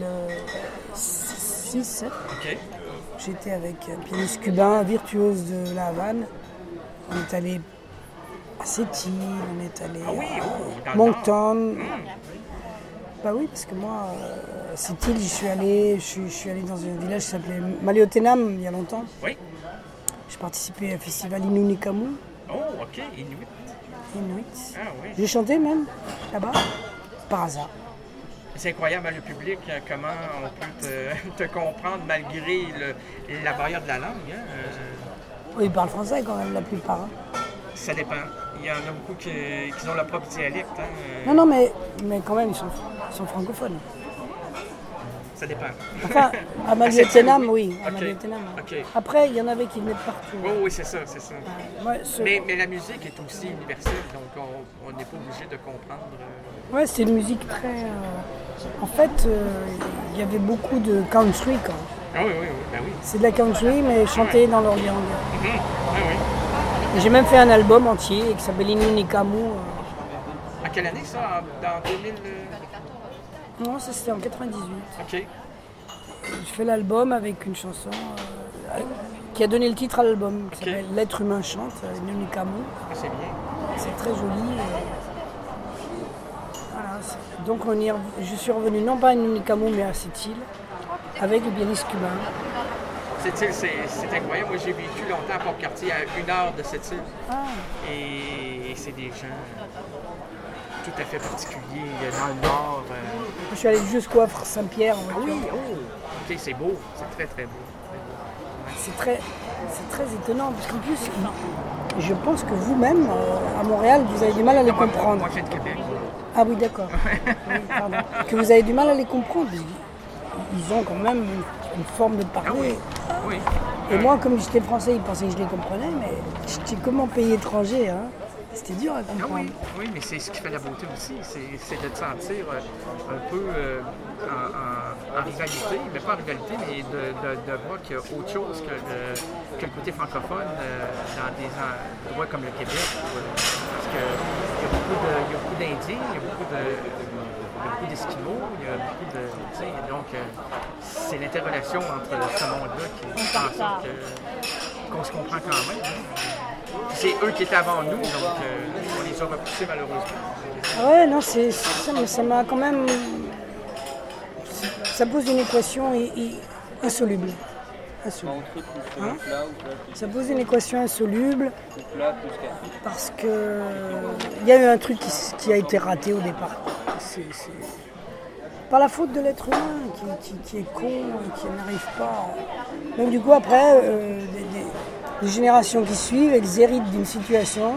2006. OK. J'étais avec un pianiste cubain, virtuose de La Havane. On est allé à Sept-Îles, on est allé à Moncton. Bah oui, parce que moi, à Sept-Îles, je suis allé dans un village qui s'appelait Maliotenam il y a longtemps. Oui. J'ai participé à un festival Inunikamu. Oh, OK, Inuit. Ah oui. J'ai chanté même là-bas, par hasard. C'est incroyable, le public, comment on peut te comprendre malgré la barrière de la langue. Hein? Oui, ils parlent français quand même, la plupart. Hein. Ça dépend. Il y en a beaucoup qui ont leur propre dialecte. Hein? Non, mais quand même, ils sont francophones. Ça dépend. Enfin, à Maliotenam, oui. À Okay. Maliotenam. Okay. Après, il y en avait qui venaient de partout. Oui, c'est ça. Ouais, mais la musique est aussi universelle, donc on n'est pas obligé de comprendre. Ouais, c'est une musique très... En fait, il y avait beaucoup de country, quoi. Ah oui, ben oui. C'est de la country, mais chantée dans leur langue. Oui. Et j'ai même fait un album entier qui s'appelle Inunikamu. À quelle année ça? Dans 2000... Non, ça c'était en 98. OK. Je fais l'album avec une chanson qui a donné le titre à l'album, qui Ok. s'appelle L'être humain chante, Nuni Kamu. Ah, c'est bien. C'est très joli. Voilà, donc je suis revenu non pas à Nuni Kamu mais à cette île, avec le pianiste cubain. Cette île, c'est incroyable. Moi, j'ai vécu longtemps à Port-Cartier, à 1 heure de cette île. Ah, Et c'est des gens tout à fait particuliers dans le nord. je suis allé jusqu'au Havre Saint-Pierre en Ah voiture. oui, oh! OK, c'est beau. C'est très, très beau. C'est très étonnant, parce qu'en plus, je pense que vous-même, à Montréal, vous avez du mal à les comprendre. Moi, je viens de Québec. Ah oui, d'accord. Oui, pardon. Que vous avez du mal à les comprendre. Ils ont quand même une forme de Ah oui, parler. oui. Et moi, comme j'étais français, ils pensaient que je les comprenais, mais j'étais comme un pays étranger. Hein. C'était dur à Ah comprendre. oui, oui, mais c'est ce qui fait la beauté aussi, c'est de te sentir un peu en rivalité, mais pas en rivalité, mais de voir qu'il y a autre chose que le côté francophone dans des endroits comme le Québec, parce qu'il y a beaucoup d'Indiens, il y a beaucoup d'Esquimaux, il y a beaucoup de... tu sais, donc, c'est l'interrelation entre ce monde-là qui fait en sorte qu'on se comprend quand même. Hein. C'est eux qui étaient avant nous, donc on les a repoussés malheureusement. Ouais, non, ça m'a quand même... Ça pose une équation insoluble. Insoluble. Hein? Ça pose une équation insoluble parce que il y a eu un truc qui a été raté au départ. C'est pas la faute de l'être humain qui est con et qui n'arrive pas. Donc du coup après, des générations qui suivent, elles héritent d'une situation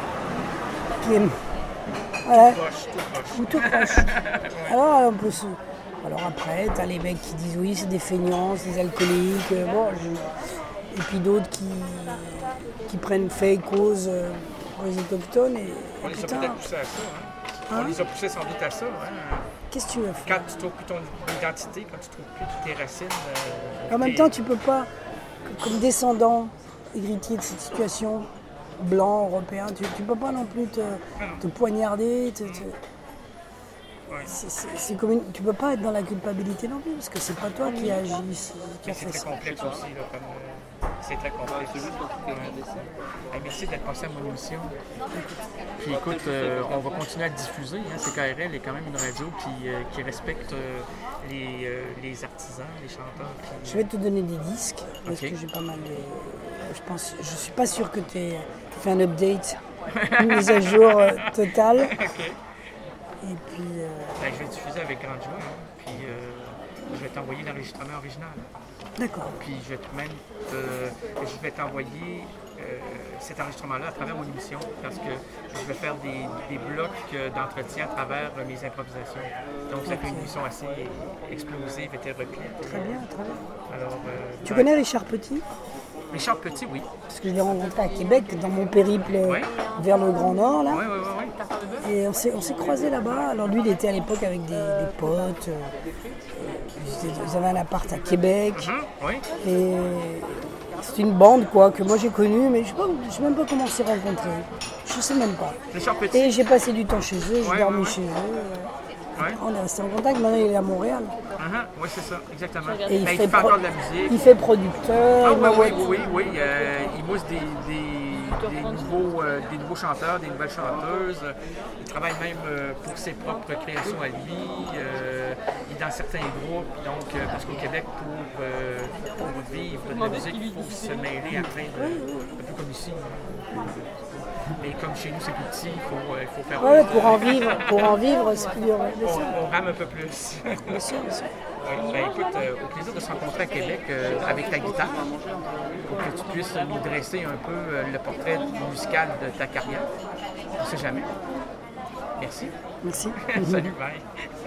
qui est voilà, où tout proche. Alors on peut se... Alors après, t'as les mecs qui disent oui, c'est des feignants, c'est des alcooliques, et puis d'autres qui prennent fait et cause pour les autochtones. Et On les a putain, peut-être poussés à ça. Hein? On les a poussés sans doute à ça. Hein? qu'est-ce que tu veux faire? Quand tu trouves plus ton identité, quand tu trouves plus tes racines. En même temps, tu peux pas, comme descendant héritier de cette situation, blanc, européen, tu peux pas non plus te poignarder. Ouais. C'est comme tu peux pas être dans la culpabilité non plus, parce que c'est pas toi qui agis, qui a Mais c'est fait très ça. complexe aussi, là, c'est très complexe. Hey, merci d'être passé à mon émission. Puis écoute, on va continuer à diffuser. Hein. CKRL est quand même une radio qui respecte les artisans, les chanteurs. Puis, Je vais te donner des disques, parce Ok. que j'ai pas mal de... Je suis pas sûr que tu aies fait un update, une mise à jour totale. OK. Et puis... Ben, je vais diffuser avec grande joie. Hein. Puis je vais t'envoyer l'enregistrement original. D'accord. Puis je vais t'envoyer cet enregistrement-là à travers mon émission parce que je vais faire des blocs d'entretien à travers mes improvisations. Donc ça fait une émission assez explosive, hétéroclite. Très bien, très bien. Alors, Tu connais Richard Petit? Richard Petit, oui. Parce que je l'ai rencontré à Québec, dans mon périple Ouais. vers le Grand Nord, là. Oui. Et on s'est croisés là-bas. Alors lui, il était à l'époque avec des potes. Ils avaient un appart à Québec. Oui. Et c'est une bande, quoi, que moi j'ai connue, mais je sais même pas comment on s'est rencontrés. Je sais même pas. Richard Petit. Et j'ai passé du temps chez eux, j'ai Ouais, dormi ouais. chez eux. Ouais. On est resté en contact, maintenant il est à Montréal. Oui, c'est ça, exactement. Et Ben, il fait encore de la musique. il fait producteur. Ah il m'a- oui. Il mousse des nouveaux chanteurs, des nouvelles chanteuses. Il travaille même pour ses propres créations à lui. Il est dans certains groupes. Donc, parce qu'au Québec, pour vivre de la musique, il faut se mêler à plein de... Un peu comme ici. Mais comme chez nous, c'est plus petit, il faut faire... Ouais, pour en vivre, c'est plus dur. Bien sûr, On rame un peu plus. bien sûr, bien sûr. Oui, ben écoute, au plaisir de se rencontrer à Québec avec ta guitare, pour que tu puisses nous dresser un peu le portrait musical de ta carrière. On ne sait jamais. Merci. Merci. Salut, bye.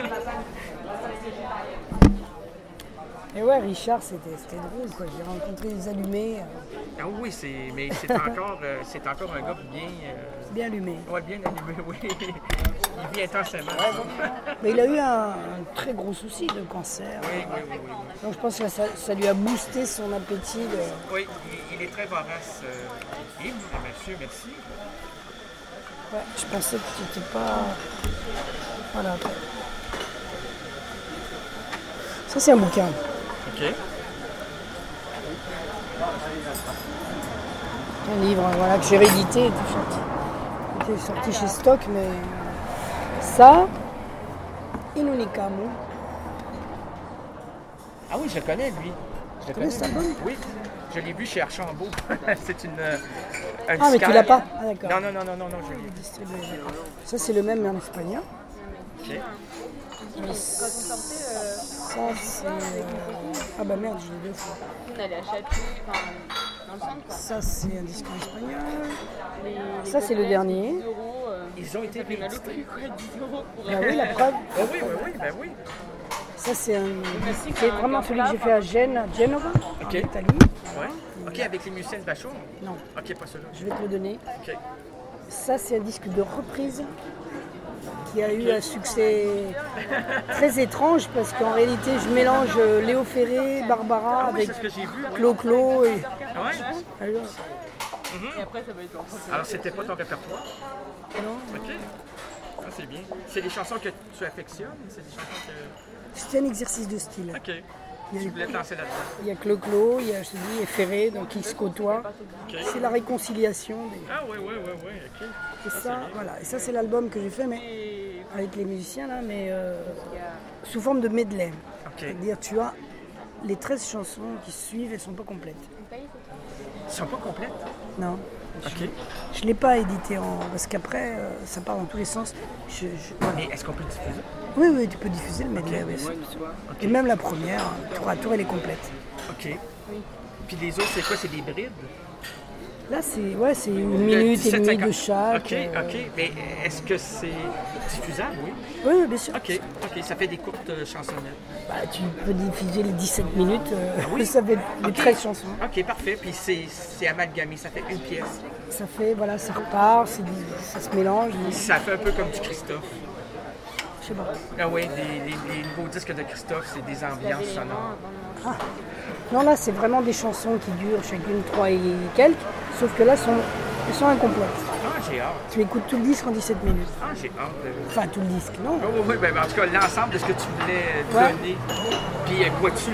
Et ouais, Richard, c'était drôle, quoi. J'ai rencontré des allumés, Ah oui, c'est encore un gars bien... bien allumés. ouais, bien allumé, oui. Il vit intensément. Mais il a eu un très gros souci de cancer. Oui. Donc je pense que ça lui a boosté son appétit. Oui, il est très vorace. Et monsieur, merci. Ouais, je pensais que tu n'étais pas... Voilà. Ça, c'est un bouquin. OK. Un livre voilà, que j'ai réédité. Il était sorti chez Stock, mais... Ça, Inunikamu. Ah oui, je le connais, lui. Je le connais cet album? Oui. Je l'ai vu chez Archambault. C'est un Ah, mais tu l'as pas? Ah, d'accord. Non, je l'ai Distribué, d'accord. Ça, c'est le même, mais en espagnol. OK. Mais ça, c'est... Ah bah merde, je l'ai 2 fois. On allait à Château, dans le centre, quoi. Ça, c'est un disque en espagnol. Ça, c'est le dernier. 10 €, Ils ont été ça fait mal au réédités. cul, quoi, 10 € pour Ah oui, la preuve. Ah oui, ben oui. Ça, c'est vraiment celui que j'ai fait à Genova, en Ok. Italie. Ouais. OK, avec les musiciens de Bachot? Non, OK, pas celui-là. je vais te le donner. OK. Ça, c'est un disque de reprise qui a eu un succès très étrange parce qu'en réalité, je mélange Léo Ferré, Barbara Ah oui, avec c'est ce que j'ai vu. Oui. Clo-Clo et... Ah ouais? Alors, Et après, ça va être en Alors, c'était pas ton répertoire? non, OK. Ah, c'est bien. C'est des chansons que tu affectionnes? C'est des chansons que... c'était un exercice de style. OK. Il y Tu a- voulais te lancer là-dedans? Il y a Clo-Clo, il y a, je te dis, et Ferré, donc ils se côtoient. OK. C'est la réconciliation. Ah oui, OK. Et ça, voilà. Et ça, c'est l'album que j'ai fait, mais avec les musiciens là, mais sous forme de medley. OK. C'est-à-dire, tu as les 13 chansons qui suivent, elles sont pas complètes. Ils sont pas complètes? Non. OK. Je ne l'ai pas édité parce qu'après, ça part dans tous les sens. Voilà. Mais est-ce qu'on peut le diffuser? Oui, tu peux diffuser le medley. Ok. oui, c'est- Et même la première, tour à tour, elle est complète. OK. Puis les autres, c'est quoi? C'est des brides? Là, c'est une minute et demie de chaque. OK. Mais est-ce que c'est diffusable? Oui. Oui, bien sûr. OK. Ça fait des courtes chansonnettes. Bah, tu peux diffuser les 17 minutes, oui. ça fait les Ok. 13 chansons. OK, parfait. Puis c'est amalgamé, ça fait une pièce. Ça fait, voilà, ça repart, ça se mélange. Ça fait un peu comme du Christophe. Je sais pas. Ah oui, les nouveaux disques de Christophe, c'est des ambiances sonores. Non, là, c'est vraiment des chansons qui durent chacune 3 et quelques, sauf que là, elles sont incomplètes. Ah, j'ai hâte. Tu écoutes tout le disque en 17 minutes. Ah, j'ai hâte. Enfin, tout le disque, non. Oui, ben, en tout cas, l'ensemble de ce que tu voulais Ouais. donner. Puis, vois-tu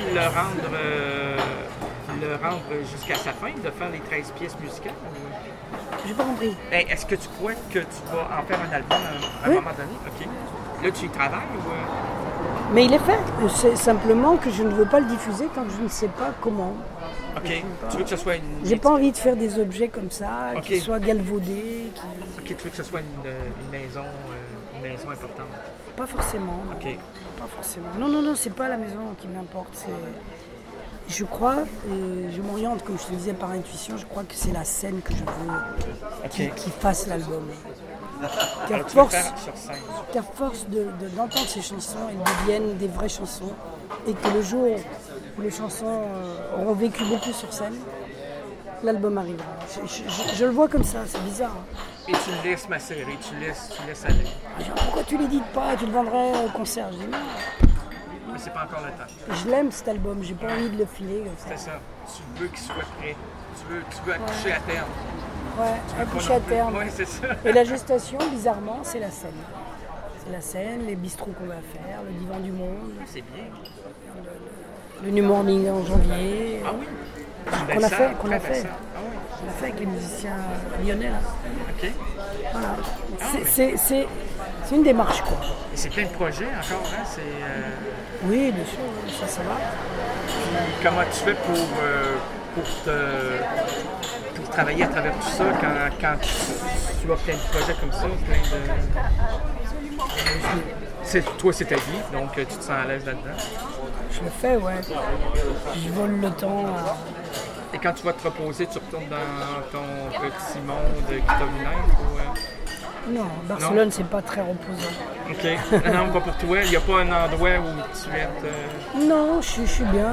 le rendre jusqu'à sa fin, de faire les 13 pièces musicales? J'ai pas compris. Ben, est-ce que tu crois que tu vas en faire un album à un Oui. moment donné? OK. Là, tu y travailles ou... Mais il est fait. C'est simplement que je ne veux pas le diffuser tant que je ne sais pas comment. OK. Tu veux que ce soit une... J'ai pas envie de faire des objets comme ça, Ok. qui soient galvaudés, OK, tu veux que ce soit une maison importante. Pas forcément. Non. OK. Pas forcément. Non, c'est pas la maison qui m'importe. Je crois, je m'oriente, comme je te disais, par intuition, je crois que c'est la scène que je veux qui fasse l'album. Qu'à Alors, tu veux le force, faire sur scène. qu'à force d'entendre ces chansons, elles deviennent des vraies chansons. Et que le jour où les chansons auront vécu beaucoup sur scène, l'album arrivera. Je le vois comme ça, c'est bizarre. Et tu le laisses macérer, tu laisses aller. Genre, pourquoi tu l'édites pas? Tu le vendrais au concert. Je dis non. Mais c'est pas encore le temps. Je l'aime cet album, j'ai pas envie de le filer comme ça. C'est ça. Tu veux qu'il soit prêt. Tu veux accoucher à terme. Ouais, accoucher à terme. Oui, c'est ça. Et la gestation, bizarrement, c'est la scène. C'est la scène, les bistrots qu'on va faire, le divan du monde, C'est bien. le New Morning en janvier. Ah oui? Qu'on a fait, Ah oui. On a fait avec les musiciens lyonnais. Là. OK. Voilà. Ah C'est une démarche, quoi. Et c'est plein de projets encore, hein? C'est... Oui, bien sûr, ça va. Comment tu fais pour travailler à travers tout ça quand tu as plein de projets comme ça, Toi, c'est ta vie, donc tu te sens à l'aise là-dedans. Je le fais, ouais. Je vole le temps. Et quand tu vas te reposer, tu retournes dans ton petit monde qui t'a vu naître ou... Non, Barcelone, c'est pas très reposant. OK. Non, pas pour toi. Il n'y a pas un endroit où tu es... Non, je suis bien.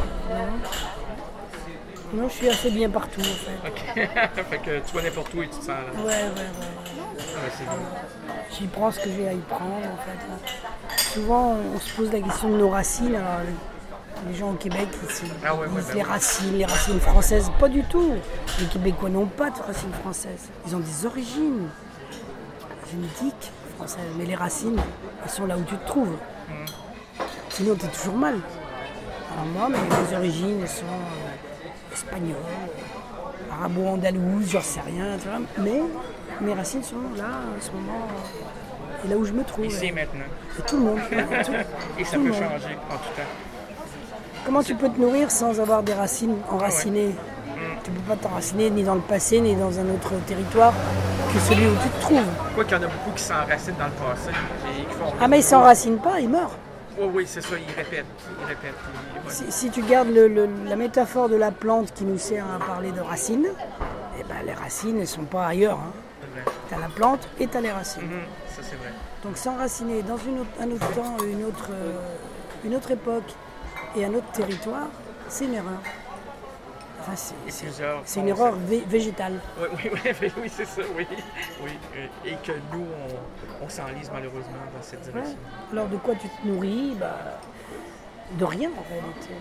Non, je suis assez bien partout, en fait. OK. Fait que tu vas n'importe où et tu te sens à l'aise. Ouais. Ouais, c'est bien. J'y prends ce que j'ai à y prendre, en fait. Souvent, on se pose la question de nos racines. Alors, les gens au Québec, ils disent les racines françaises. Pas du tout. Les Québécois n'ont pas de racines françaises. Ils ont des origines. génétique française, mais les racines, elles sont là où tu te trouves. Sinon, tu es toujours mal. Alors moi, mes origines, elles sont espagnoles, arabo-andalouses, j'en sais rien, tu vois. Mais mes racines sont là, en ce moment, et là où je me trouve. Ici et maintenant. Et tout le monde. Et ça tout le peut monde. changer en tout temps. Comment tu peux te nourrir sans avoir des racines enracinées? Tu ne peux pas t'enraciner ni dans le passé, ni dans un autre territoire que celui où tu te trouves. Quoi qu'il y en a beaucoup qui s'enracinent dans le passé et qui font... Ah mais ils ne s'enracinent pas, ils meurent. Oh, oui, c'est ça, ils répètent. Ouais. Si tu gardes la métaphore de la plante qui nous sert à parler de racines, eh ben, les racines ne sont pas ailleurs. Hein. C'est vrai. Tu as la plante et tu as les racines. Ça, c'est vrai. Donc s'enraciner dans un autre temps, une autre époque et un autre territoire, c'est une erreur. Enfin, c'est une erreur végétale. Oui, c'est ça, oui. Et que nous, on s'enlise malheureusement dans cette direction. Ouais. Alors de quoi tu te nourris? De rien en réalité.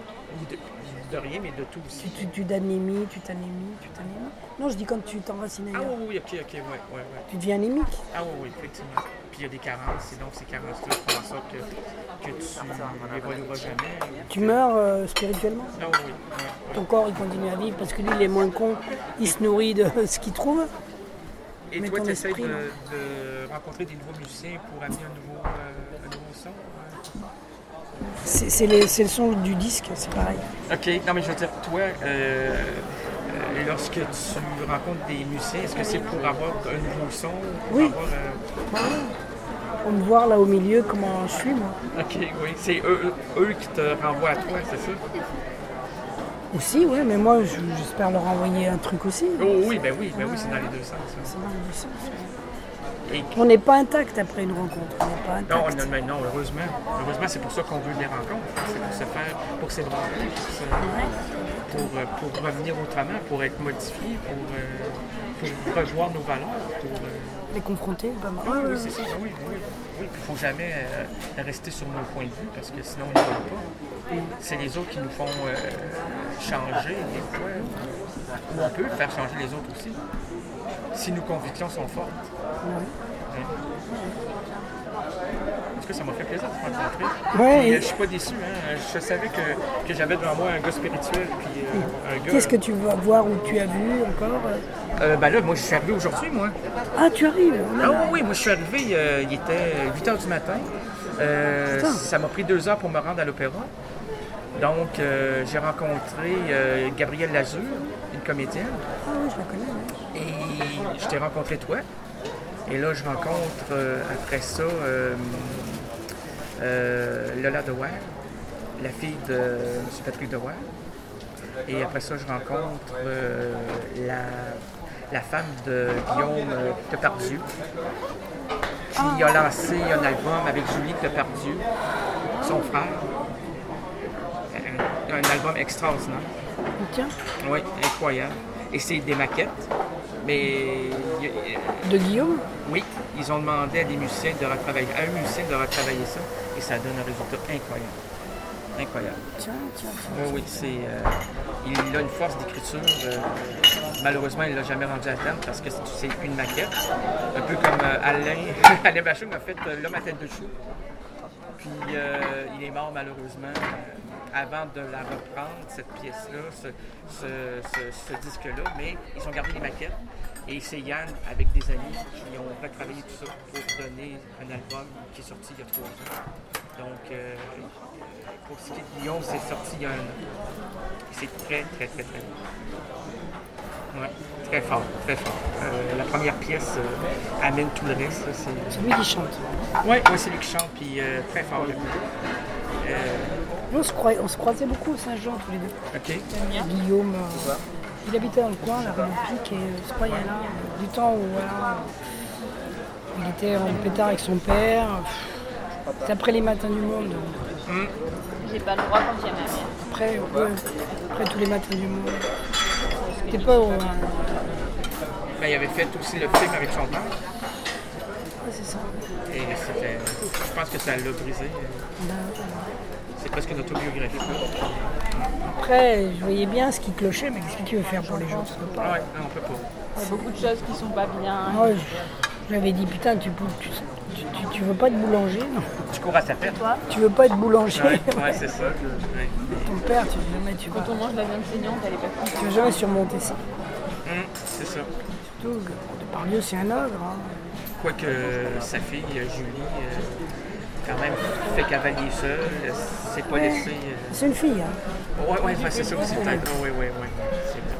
De rien, mais de tout aussi. Tu d'anémie, tu t'anémies. Non, je dis quand tu t'enracines Ah ailleurs. oui, ok, ouais. Tu deviens anémique. Ah oui, effectivement. Puis il y a des carences, et donc ces carences-là font en sorte que tu n'évolueras jamais. Tu meurs spirituellement. Ah oui. Ton corps, il continue à vivre parce que lui, il est moins con. Il se nourrit de ce qu'il trouve. Et Mais toi, ton tu essaies esprit, de rencontrer des nouveaux musiciens pour amener un nouveau son? C'est le son du disque, c'est pareil. OK. Non, mais je veux dire, toi, lorsque tu rencontres des musiciens, est-ce que c'est pour avoir un nouveau son? Oui. Avoir, Pour me voir là au milieu comment je suis, moi. OK, oui. C'est eux qui te renvoient à toi, c'est ça? Aussi, oui, mais moi, j'espère leur envoyer un truc aussi. Oh oui, c'est dans les deux sens. Ça. C'est dans les deux sens. Et... On n'est pas intact après une rencontre. On n'est pas intact. Non, heureusement. Heureusement, c'est pour ça qu'on veut des rencontres. C'est pour se faire, pour s'ébranler, pour revenir autrement, pour être modifié, pour revoir nos valeurs, pour... Les confronter, pas mal. Oui, c'est ça. Oui. Il ne faut jamais rester sur nos points de vue parce que sinon on n'y va pas. C'est les autres qui nous font changer des fois. Ou on peut faire changer les autres aussi. Si nos convictions sont fortes. Ouais. En tout cas, ça m'a fait plaisir de te rencontrer. Ouais, Je suis pas déçu. Hein. Je savais que j'avais devant moi un gars spirituel. Puis, un gars, Qu'est-ce que tu vas voir ou tu as vu encore? là, moi, je suis arrivé aujourd'hui, moi. Ah, tu arrives? Oui, moi, je suis arrivé, il était 8 h du matin. Ça m'a pris 2 heures pour me rendre à l'opéra. Donc, j'ai rencontré Gabrielle Lazur, une comédienne. Ah oui, je la connais. Ouais. Et je t'ai rencontré toi. Et là, je rencontre après ça Lola Dewar, la fille de M. Patrick Dewar. Et après ça, je rencontre la femme de Guillaume Depardieu, qui a lancé un album avec Julie Depardieu, son frère. Un album extraordinaire. Tiens. Oui, incroyable. Et c'est des maquettes. Mais... De Guillaume? Oui, ils ont demandé à des musiciens de retravailler, à un musicien de retravailler ça. Et ça donne un résultat incroyable. Incroyable. Tiens. Oui, c'est... il a une force d'écriture. Malheureusement, il ne l'a jamais rendu à terme parce que c'est une maquette. Un peu comme Alain Bachung a fait L'homme à tête de chou. Puis il est mort malheureusement avant de la reprendre, cette pièce-là, ce disque-là. Mais ils ont gardé les maquettes. Et c'est Yann, avec des amis, qui ont retravaillé tout ça pour donner un album qui est sorti il y a 3 ans. Donc, pour ce qui est de Guillaume, c'est sorti il y a 1 an. C'est très bon. Ouais, très fort. La première pièce amène tout le reste. C'est lui qui chante. Oui, c'est lui qui chante, puis très fort. On se croisait beaucoup au Saint-Jean tous les deux. OK. Guillaume, il habitait dans le coin, la rue du Pic, et je crois qu'il y a là, du temps où il était en pétard avec son père. C'est après les matins du monde. J'ai pas le droit quand il y a ma mère. Après tous les matins du monde. C'était pas au... Il avait fait aussi le film avec son père. Ouais, c'est ça. Et je pense que ça l'a brisé. C'est presque une autobiographie. Après, je voyais bien ce qui clochait, mais qu'est-ce que tu veux faire pour les gens? Ouais, non, on peut pas. Il y a beaucoup de choses qui sont pas bien. Ouais, J'avais dit, putain, tu veux pas être boulanger, non? Tu cours à sa fête. Toi, Tu veux pas être boulanger? Ouais, c'est ça. Ouais. Ton père, tu quand on mange la viande saignante, elle est pas cool. vas jamais surmonter ça. C'est ça. Surtout que Depardieu, c'est un ogre. Hein. Quoique sa fille, Julie, quand même, fait cavalier seul, c'est pas Ouais. laissé... C'est une fille. Hein. Ouais, c'est ça aussi, peut-être. Oui. C'est vrai.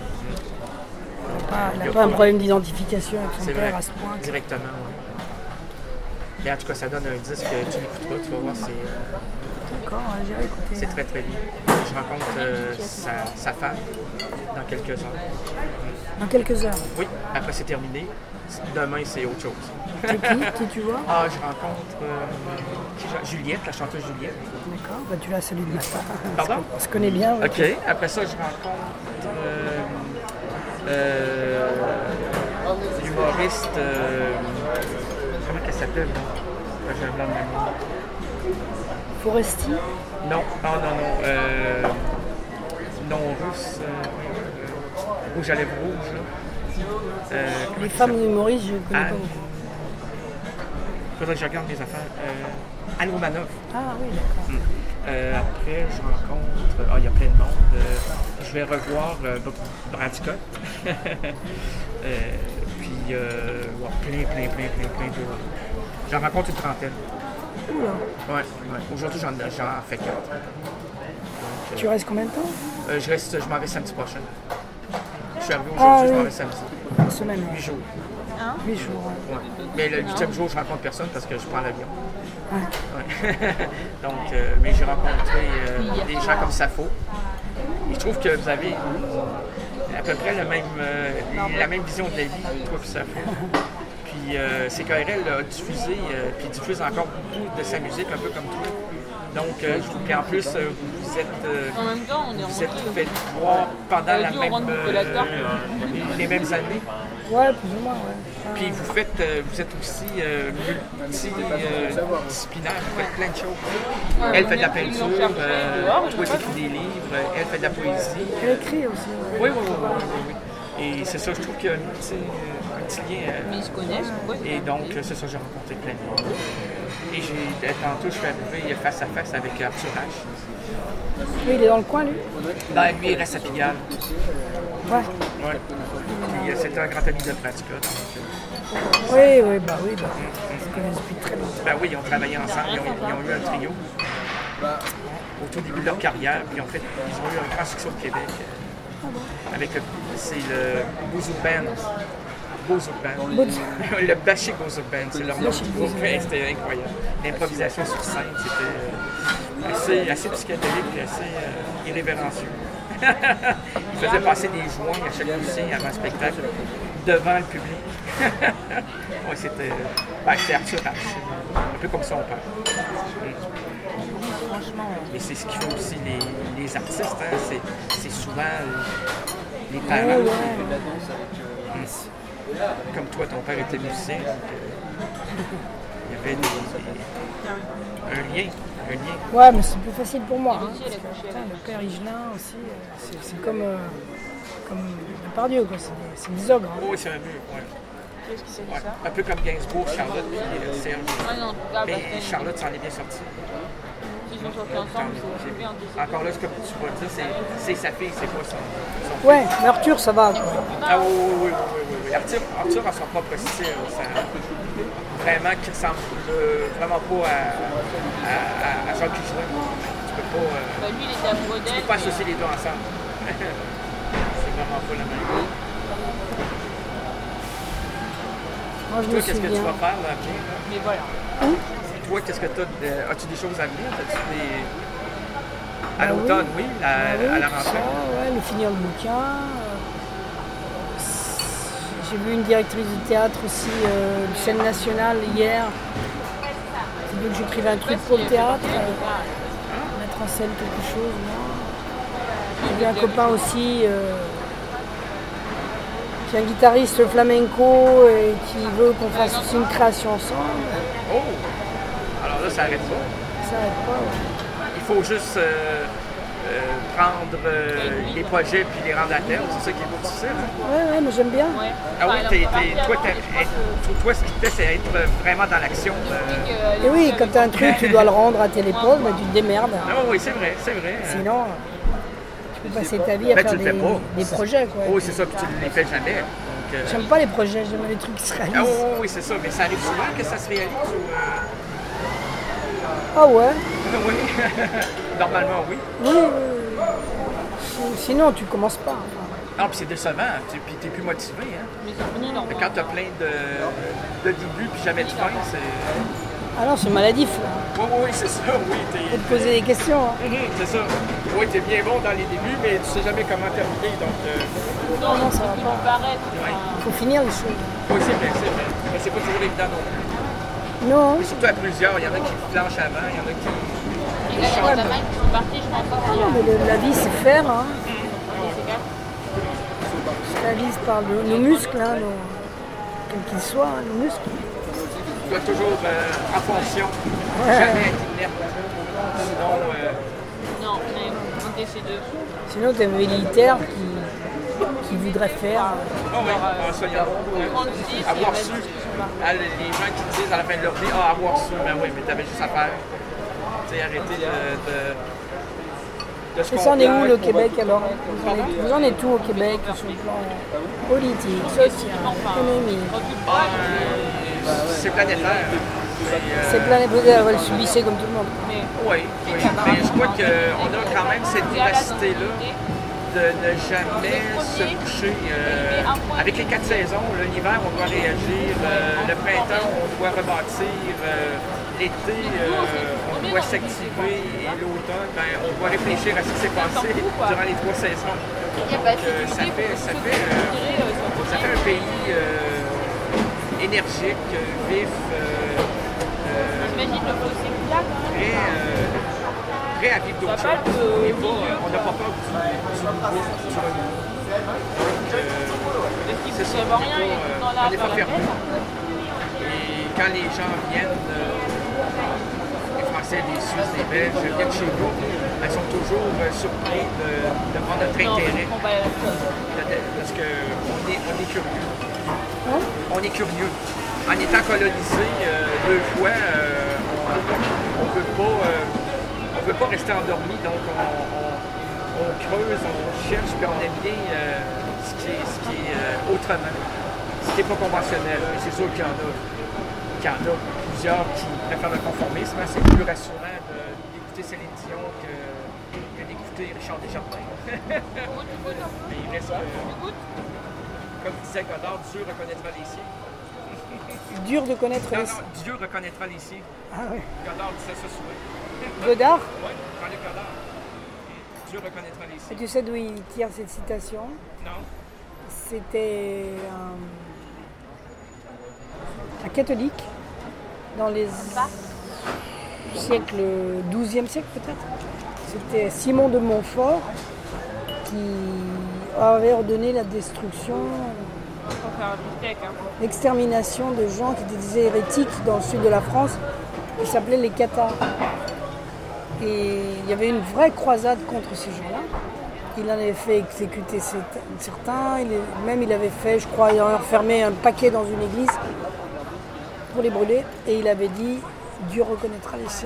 Elle n'a pas un problème d'identification avec son C'est père vrai. à ce point. Directement, oui. Mais en tout cas, ça donne un disque que tu l'écouteras, tu vas voir, D'accord, hein, j'irai écouter. c'est très très bien. Je rencontre sa femme dans quelques heures. Dans quelques heures. Oui, après c'est terminé. Demain, c'est autre chose. C'est qui tu vois? Ah, je rencontre Juliette, la chanteuse Juliette. D'accord, bah, tu l'as salué de ma part. Pardon? On se connaît bien. Ouais. OK. Après ça, je rencontre l'humoriste. Comment qu'elle s'appelle? J'ai un blanc de mémoire. Foresti. Non. Non russe. Rouge à lèvres rouges. Là. Les femmes humoristes, je ne connais pas Anne. beaucoup. Faudrait que je regarde mes affaires. Anne Romanov. Ah oui, d'accord. Après, je rencontre... il y a plein de monde. Je vais revoir Bradica. Puis, plein de... J'en rencontre une trentaine. Oula. Ouais. Aujourd'hui, j'en fais 4. Tu restes combien de temps? Je m'en vais samedi prochain. Je suis arrivé Ah, aujourd'hui, je m'en oui. vais samedi. Une semaine. 8 jours. 8 jours. Ouais. Ouais. Mais le 8e jour, je rencontre personne parce que je prends l'avion. Ouais. Ouais. Donc, mais j'ai rencontré des gens comme Safo. Et je trouve que vous avez à peu près la même vision de la vie, toi et Safo. Puis CKRL a diffusé, puis diffuse encore beaucoup de sa musique, un peu comme toi. Donc, je trouve qu'en plus, vous êtes En même temps, on est fait rentrés. voir pendant On a vu au rendez-vous de la carte. les mêmes années. Ouais, plus ou moins, ouais. Puis vous êtes aussi multidisciplinaire, vous faites plein de choses. Elle fait de la peinture, toi tu écris des livres, elle fait de la poésie. Elle écrit aussi. Ouais. Oui. Et c'est ça, je trouve qu'il y a un petit lien. Mais ils se connaissent, pourquoi? Et donc, c'est ça, j'ai rencontré plein de monde. Et tantôt, je suis arrivé face à face avec Arthur H. Lui, il est dans le coin, lui? Ben, lui, il reste à Pigalle. Ouais. Ouais. Puis c'était un grand ami de Pratica. Donc, Oui, ils se connaissent depuis très longtemps. ben oui, ils ont travaillé ensemble, ils ont eu un trio au tout début de leur carrière, puis ils ont eu un grand succès au Québec. C'est le Bouzou Band. Le Bashik Bouzou Band, c'est leur nom. C'était incroyable. L'improvisation sur scène, c'était assez psychédélique et assez irrévérencieux. Ils faisaient passer des joints à chaque musicien avant le spectacle, devant le public. Ouais, c'était Arthur H. Un peu comme son père. Mais c'est ce qui fait aussi les artistes, hein. C'est souvent les parents. Comme toi, ton père était musicien, donc il y avait un lien. Ouais, mais c'est plus facile pour moi. Hein, parce que, putain, le père Higelin aussi, c'est comme Depardieu, quoi. C'est des ogres. Hein. Oui, c'est un peu, ouais. Qu'est-ce qui s'est dit Ouais. ça? Un peu comme Gainsbourg, Charlotte et Serge. Ah non, Mais Charlotte s'en est bien sortie. ils sont sortis ensemble, c'est bien. Encore là, ce que tu vas dire, c'est sa fille, c'est pas son Ouais, mais Arthur, ça va. Quoi. Ah oui. Arthur a son propre style. Vraiment qui ressemble vraiment pas à Jacques Higelin. Tu peux pas... Lui, il était amoureux Tu d'elle. peux pas associer les deux ensemble. C'est vraiment pas la même. Moi, je Toi, me qu'est-ce que tu souviens. vas faire là, après, là? Mais voilà. Toi, qu'est-ce que tu as? As-tu des choses à venir? As-tu des... À Ah l'automne, oui, à la tout rentrée. ça, ouais, le finir le bouquin. J'ai vu une directrice de théâtre aussi, de scène nationale, hier. J'ai vu que j'écrivais un truc pour le théâtre, mettre en scène quelque chose. J'ai vu un copain aussi, qui est un guitariste flamenco et qui veut qu'on fasse aussi une création ensemble. Oh! Alors là, ça arrête pas. Ça n'arrête pas. Ouais. Il faut juste prendre les projets puis les rendre à terme. C'est ça qui est beau difficile. Hein? Ouais, mais j'aime bien. Ouais. Ah oui, toi, ce qui te plaît, c'est être vraiment dans l'action. Et oui, quand tu as un truc, tu dois le rendre à telle époque, mais tu te démerdes. Ah oui, c'est vrai. Sinon, tu peux passer ta vie à Ben, faire tu le fais pas. des projets. Quoi. Oui, c'est ça, puis tu ne les fais jamais. Donc, J'aime pas les projets, j'aime les trucs qui se réalisent. Ah oui, c'est ça. Mais ça arrive souvent que ça se réalise ou... Ah ouais? Oui. Normalement, oui. Oui. Sinon, tu commences pas. Non, puis c'est décevant. Puis t'es plus motivé. Hein? Mais c'est fini, non. Quand t'as plein de débuts puis jamais de fin, c'est... Ah non, c'est maladif. Là. Oui, c'est ça. Oui, Faut te poser des questions. Hein. C'est ça. Oui, t'es bien bon dans les débuts, mais tu sais jamais comment terminer. Donc, Non, ça va Ils pas. vont paraître. Il faut finir les choses. oui, c'est vrai. Mais c'est pas toujours évident non plus. Non. Mais surtout à plusieurs. Il y en a qui planchent avant, il y en a qui... Et là, il y a des gamins qui sont partis, je pense aussi. Non, mais la vie, c'est faire. Hein. C'est clair. La vie, c'est par nos muscles, hein, quels qu'ils soient, hein, nos muscles. Tu dois toujours en fonction. Jamais être inerte. Sinon... Non, mais monter ces deux. Sinon, tu es un militaire qui voudrait faire. Avoir su. Les gens qui disent à la fin de leur vie, avoir su, ben oui, mais t'avais juste à faire. Tu sais, arrêter de se Et ça en est où le complaindre. Québec alors? Vous en êtes où au Québec sur le plan politique, social, économique? C'est planétaire. C'est plein vous le subissez comme tout le monde. Oui. Mais je crois qu'on a quand même cette vivacité-là de ne jamais se coucher. Avec les 4 saisons, l'hiver, on doit réagir. Le printemps, on doit rebâtir. L'été, on doit s'activer. Et l'automne, on doit réfléchir à ce qui s'est passé durant les 3 saisons. Ça fait un pays énergique, vif. J'imagine le fossé qu'il y a quand même. Prêt à vivre d'autres choses. On n'a pas peur du nouveau. C'est ça. On n'est pas fermé. Et quand les gens viennent, les Français, les Suisses, les Belges, viennent chez nous, elles sont toujours surpris de prendre notre intérêt. Parce qu'on est curieux. On est curieux. En étant colonisé 2 fois, on ne peut pas rester endormi, donc on creuse, on cherche, puis on aime bien ce qui est autrement, ce qui n'est pas conventionnel. Et c'est sûr qu'il y en a plusieurs qui préfèrent le conformisme. C'est plus rassurant d'écouter Céline Dion que d'écouter Richard Desjardins. Mais il reste comme disait Godard, Dieu reconnaîtra les siens. Dur de connaître les... Non, Dieu reconnaîtra les siens. Ah oui. Godard disait ça souvent. Godard? Oui, Jean-Luc Godard. Dieu reconnaîtra les Et siens. tu sais d'où il tire cette citation? Non. C'était un catholique dans les siècles, 12e siècle peut-être. C'était Simon de Montfort qui avait ordonné la destruction, l'extermination de gens qui étaient des hérétiques dans le sud de la France, qui s'appelaient les cathares. Et il y avait une vraie croisade contre ces gens-là. Il en avait fait exécuter certains, il avait fait, je crois, il en enfermé un paquet dans une église pour les brûler, et il avait dit « Dieu reconnaîtra les siens ».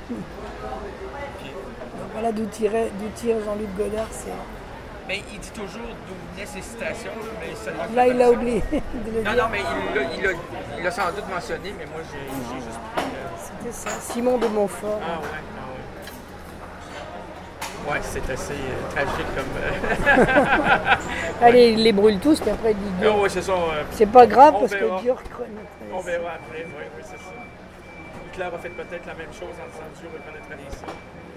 Voilà d'où tire Jean-Luc Godard. Mais il dit toujours d'où venaient ces citations, mais ça là, il l'a oublié de le dire. Non, mais il l'a sans doute mentionné, mais moi, j'ai juste pris... C'était ça, Simon de Montfort. Ah ouais. Ouais, c'est assez tragique comme... Allez, il les brûle tous, puis après il dit Dieu. ouais, c'est ça. C'est pas grave parce verra. que Dieu reconnaîtra. On verra après, oui, c'est ça. Hitler a fait peut-être la même chose en disant Dieu reconnaîtra les siens.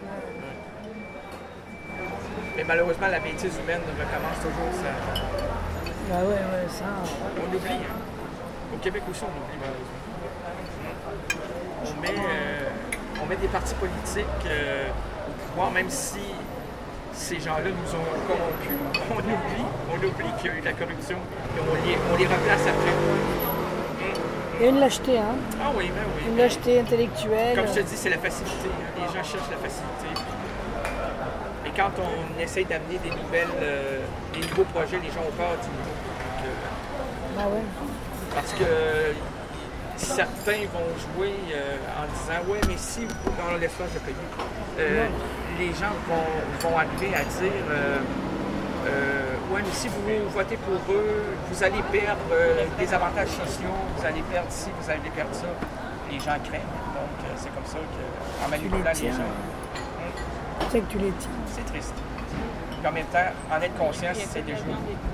Mais malheureusement, la bêtise humaine recommence toujours ça. Bah ouais, ça. On oublie, hein. Au Québec aussi, on oublie malheureusement. On met des partis politiques au pouvoir, même si ces gens-là nous ont corrompus. On oublie qu'il y a eu de la corruption et on les replace après. Il y a une lâcheté, hein. Ah oui, ben oui. Une lâcheté intellectuelle. Comme je te dis, c'est la facilité. Les gens cherchent la facilité. Et quand on essaye d'amener des nouveaux projets, les gens ont peur du nouveau. Ah ouais. Parce que certains vont jouer en disant « Ouais, mais si on laisse pas, je vais payer. » Les gens vont arriver à dire « Ouais, mais si vous votez pour eux, vous allez perdre des avantages sociaux, vous allez perdre ci, vous allez perdre ça. » Les gens craignent. Donc, c'est comme ça qu'en manipulant les gens... Tu sais que tu les tiens. C'est triste. Puis en même temps, en être conscient, c'est déjà...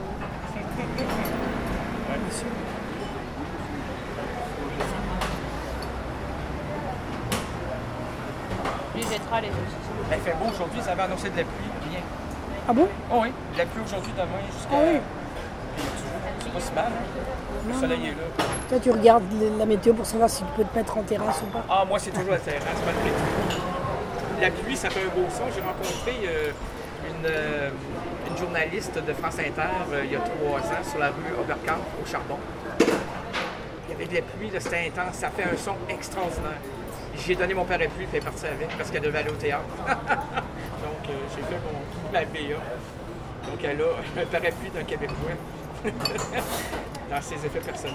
Lui jettera les autres. Ben, il fait beau aujourd'hui, ça avait annoncé de la pluie, rien. Ah bon? Oh oui, de la pluie aujourd'hui, demain, jusqu'à... Ah oui. Puis, c'est pas si mal, hein? Le soleil est là. Toi, tu regardes la météo pour savoir si tu peux te mettre en terrasse ou pas? Ah, moi, c'est toujours la terrasse, malgré tout. La pluie, ça fait un beau son. J'ai rencontré une journaliste de France Inter il y a 3 ans sur la rue Oberkampf, au Charbon. Il y avait de la pluie, là, c'était intense, ça fait un son extraordinaire. J'ai donné mon parapluie, puis elle est partie avec, parce qu'elle devait aller au théâtre. Donc, j'ai fait ma BA. Donc, elle a un parapluie d'un Québécois dans ses effets personnels.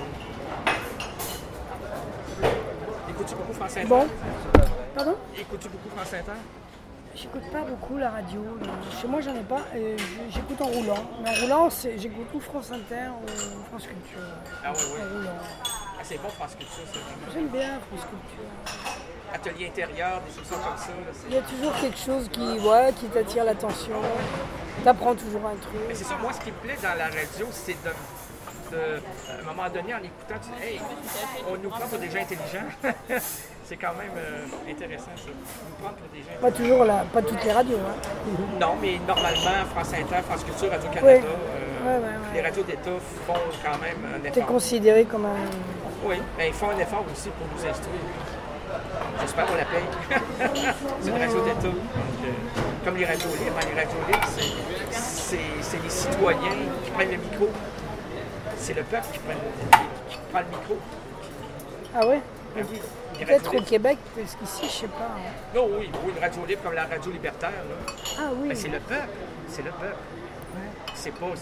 Écoutes-tu beaucoup France Inter? Bon. Pardon? Écoutes-tu beaucoup France Inter? J'écoute pas beaucoup la radio. Chez moi, j'en ai pas. J'écoute en roulant. Mais en roulant, j'écoute ou France Inter ou France Culture. Ah oui, oui. En roulant. Ah, c'est bon, France Culture, c'est vraiment. J'aime bien France Culture. Atelier intérieur, des choses comme ça. Là, Il y a toujours quelque chose qui t'attire l'attention. T'apprends toujours un truc. Mais c'est ça, moi, ce qui me plaît dans la radio, c'est de à un moment donné, en écoutant, tu dis, hey, on nous prend pour des gens intelligents. C'est quand même intéressant, ça. Nous prendre pour des gens Pas toujours pas toutes les radios. Hein. Non, mais normalement, France Inter, France Culture, Radio-Canada, ouais. les radios d'État font quand même un effort. T'es considéré comme un... Oui, mais ils font un effort aussi pour nous instruire. J'espère qu'on la paye. C'est une radio d'État. Donc, comme les radios libres. Les radios libres, c'est les citoyens qui prennent le micro. C'est le peuple qui prend le micro. Ah ouais? Peut-être au Québec, parce qu'ici, je sais pas. Non, oui, une radio libre comme la radio libertaire. Là. Ah oui. Mais c'est le peuple. C'est le peuple. Ouais. C'est pas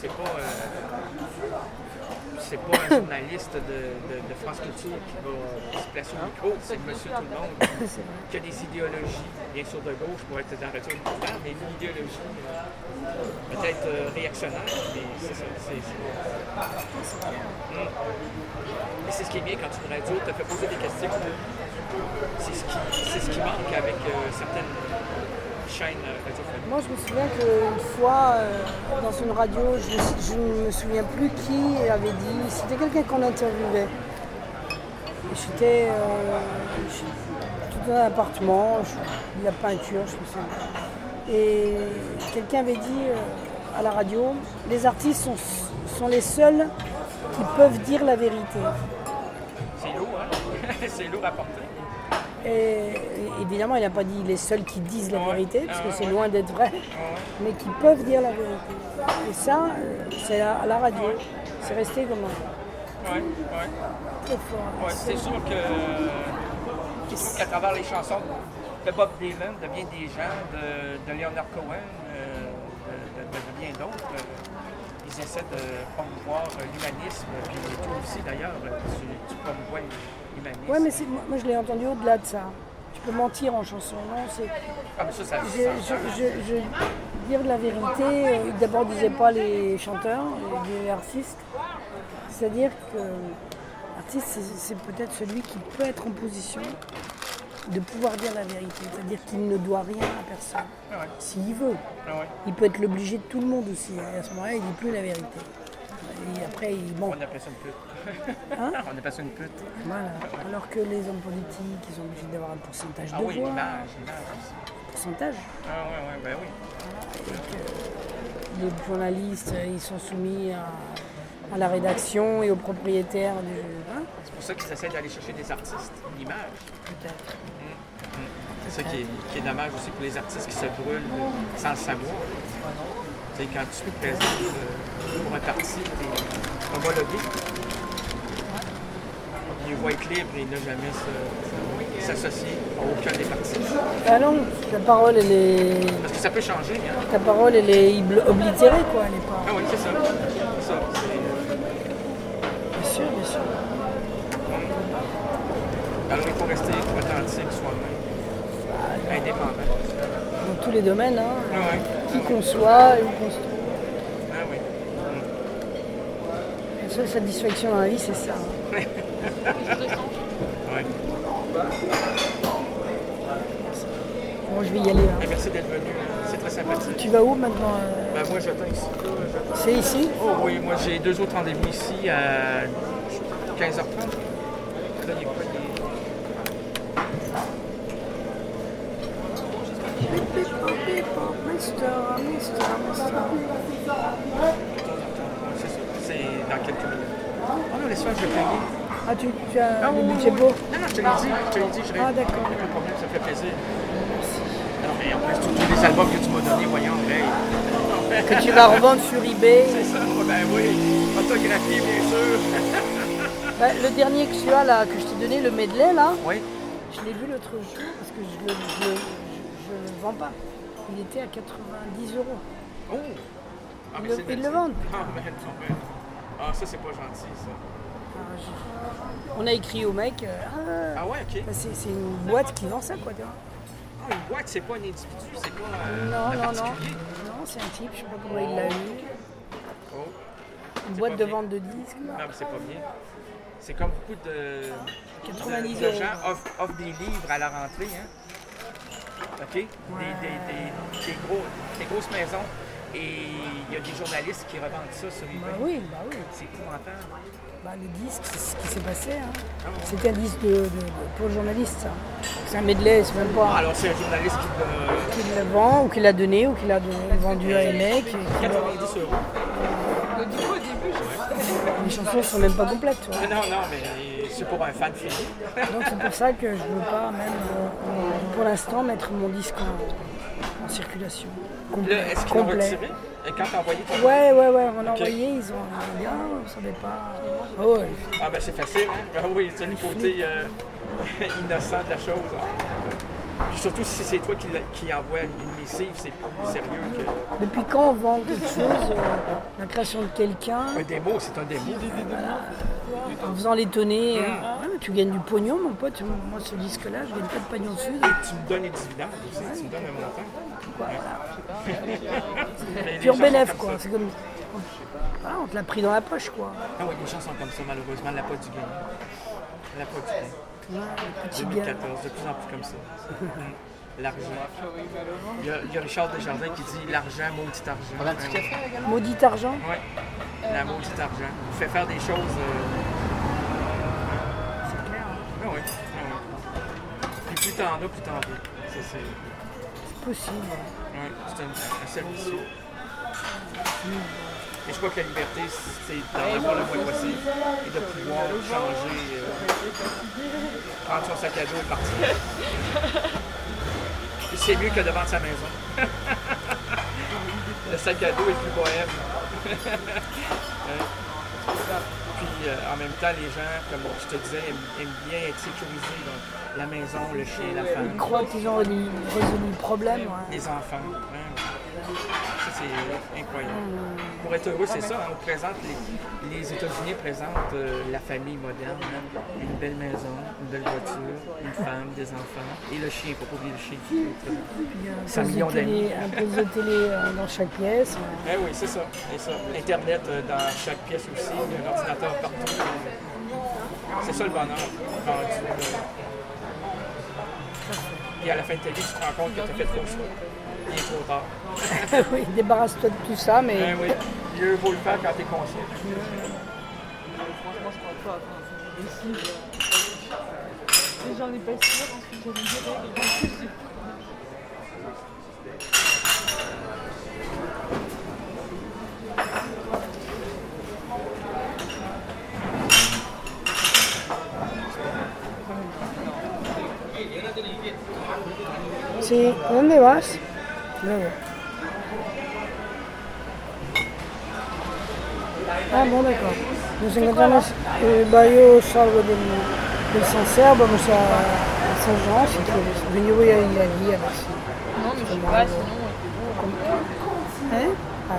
un journaliste de France Culture qui va se placer au micro. C'est monsieur tout le monde qui a des idéologies, bien sûr de gauche pour être dans la radio libertaire, mais une idéologie peut-être réactionnaire, mais c'est ça. Mais c'est ce qui est bien quand une radio te fait poser des questions. C'est ce qui manque avec certaines chaînes radiophoniques. Moi, je me souviens qu'une fois, dans une radio, je ne me souviens plus qui avait dit, c'était quelqu'un qu'on interviewait. J'étais dans un appartement, de la peinture, je me souviens. Et quelqu'un avait dit à la radio, les artistes sont les seuls qui peuvent dire la vérité. C'est lourd, hein? C'est lourd à porter. Et évidemment, il n'a pas dit les seuls qui disent la vérité, parce que c'est loin d'être vrai, mais qui peuvent dire la vérité. Et ça, c'est à la radio. C'est resté comme un... Oui. Très fort. Ouais, c'est sûr qu'à travers les chansons de Bob Dylan, de bien des gens, de Leonard Cohen, de bien d'autres, ils essaient de promouvoir l'humanisme, puis toi aussi d'ailleurs, tu promouvois l'humanisme. Oui, mais moi je l'ai entendu au-delà de ça. Tu peux mentir en chanson, non? Ah, mais ça dire de la vérité, d'abord ne disaient pas les chanteurs, les artistes. C'est-à-dire que l'artiste, c'est peut-être celui qui peut être en position de pouvoir dire la vérité. C'est-à-dire qu'il ne doit rien à personne, s'il veut. Il peut être l'obligé de tout le monde aussi. Et à ce moment-là, il ne dit plus la vérité. Et après, on appelle ça une pute. Hein? On appelle ça une pute. Voilà. Alors que les hommes politiques, ils sont obligés d'avoir un pourcentage de voix. Oui, l'image aussi. Pourcentage. Ben oui. Voilà. Et que les journalistes, ils sont soumis à la rédaction et aux propriétaires du... Hein? C'est pour ça qu'ils essaient d'aller chercher des artistes, l'image. Peut-être. C'est ça qui est dommage aussi pour les artistes qui se brûlent sans le savoir. Tu sais, quand tu te présentes pour un parti, tu es homologué. prévoit être libre et ne jamais s'associer à aucun des partis. Ah non, ta parole, elle est... Parce que ça peut changer. Hein? Ta parole, elle est oblitérée, quoi. Elle est pas... Ah oui, c'est ça. Bien sûr, bien sûr. Alors il faut rester authentique soi-même, indépendant. Dans tous les domaines, hein. Ah ouais. Qui qu'on soit et où qu'on se trouve. Ah oui. La seule satisfaction dans la vie, c'est ça. Hein. Ouais. Bon, je vais y aller. Hein. Et merci d'être venu. C'est très sympathique. Tu vas où maintenant Ben, moi, j'attends ici. C'est ici? Oh oui, moi, j'ai 2 autres rendez-vous ici à 15h30. Là, il y a quoi C'est ça. C'est dans quelques minutes. Oh non, laisse-moi, je vais payer. Ah, tu as le budget beau? Non, je te l'ai dit, je Ah, d'accord. Pas de problème, ça fait plaisir. Non, mais en plus, tous les albums que tu m'as donnés, voyons, hey. Que tu vas revendre sur eBay. C'est ça, ben oui. Autographié, bien sûr. Le dernier que tu as là, que je t'ai donné, le medley là, Oui. je l'ai vu l'autre jour parce que je le vends pas. Il était à 90 €. Oh! Ah, mais c'est Ils le gentil. vendent. Ah, ben non, ben. Ah, ça, c'est pas gentil, ça. On a écrit au mec, Ah ouais, ok. c'est une boîte qui vend ça quoi. Tu vois. Ah, une boîte, c'est pas un individu, c'est pas Non, un non, non. particulier. Non, c'est un type, je sais pas comment il l'a eu. Oh. Une C'est boîte pas de bien. vente de disques. Non, mais c'est pas bien. C'est comme beaucoup de 90 de € gens offrent des livres à la rentrée, hein? OK? Des grosses maisons. Et il y a des journalistes qui revendent ça sur les Bah oui. C'est épouvantable. Le disque, c'est ce qui s'est passé. Hein. Ah ouais. C'était un disque pour le journaliste, ça. C'est un medley, c'est même pas Ah, alors, c'est un journaliste qui le vend, ou qui l'a donné, ou qui l'a vendu à un mec. 90 €. Les chansons sont même pas complètes. Tu vois. Non, mais c'est pour un fan fini. Donc c'est pour ça que je veux pas même, pour l'instant, mettre mon disque en circulation. Là, est-ce qu'ils l'ont retiré? Et quand t'as envoyé ton... Ouais, on a envoyé, ils ont dit, ah, on savait pas. Oh, ouais. Ah ben c'est facile, hein? Ben oui, c'est le côté innocent de la chose. Hein? Puis surtout si c'est toi qui envoie une missive, c'est plus sérieux que... Depuis quand on vend quelque chose, la création de quelqu'un, Un démo, c'est un démo. en faisant l'étonner, tu gagnes du pognon, mon pote. Moi, ce disque-là, je gagne pas de pognon dessus. Et tu me donnes les dividendes aussi, tu me donnes un montant. Mais Pur les gens bénéf, sont comme quoi. ça. C'est comme... Voilà, on te l'a pris dans la poche, quoi. Ah oui, les gens sont comme ça, malheureusement, la pas du gain. La pas du gain. Le petit gars. 2014, de plus en plus comme ça. L'argent. Il y a Richard Desjardins qui dit l'argent, maudit argent. On a un petit café également? Maudit argent. Oui, la maudite argent. Il fait faire des choses. C'est clair. Hein. Ah oui. Puis plus t'en as, plus t'en veux. Ça, c'est. C'est possible. Oui, c'est un cercle vicieux. Et je crois que la liberté, c'est d'en avoir le moins possible et de pouvoir changer, prendre son sac à dos et partir. Et c'est mieux que de vendre sa maison. Le sac à dos est plus bohème. Puis en même temps, les gens, comme je te disais, aiment bien être sécurisés. Donc, la maison, le chien, la femme. Ils croient qu'ils ont résolu le problème. Ouais. Les enfants. Hein. Ça, c'est incroyable. Pour être heureux, c'est ça. Hein. On présente les États-Unis présentent la famille moderne. Hein. Une belle maison, une belle voiture, une femme, des enfants. Et le chien, il ne faut pas oublier le chien. Un poste de télé dans chaque pièce. Eh oui, c'est ça. Internet dans chaque pièce aussi. Un ordinateur partout. C'est ça le bonheur. Rendu, et à la fin de ta vie, tu te rends compte que tu as fait trop ça. Il est trop tard. Oui, débarrasse-toi de tout ça, mais... Ben oui, mieux vaut le faire quand tu es conscient. Franchement, je crois pas. J'en ai pas sûr, ensuite j'avais direct. Sí, ¿dónde vas? Luego. Ah bon, d'accord. Nos incontramos, yo salgo del San Serbo, vamos a Saint-Jean, si quieres. Yo voy a ir allí a ver si... Non, mais je sais pas, sinon on peut voir. Hein? Ah,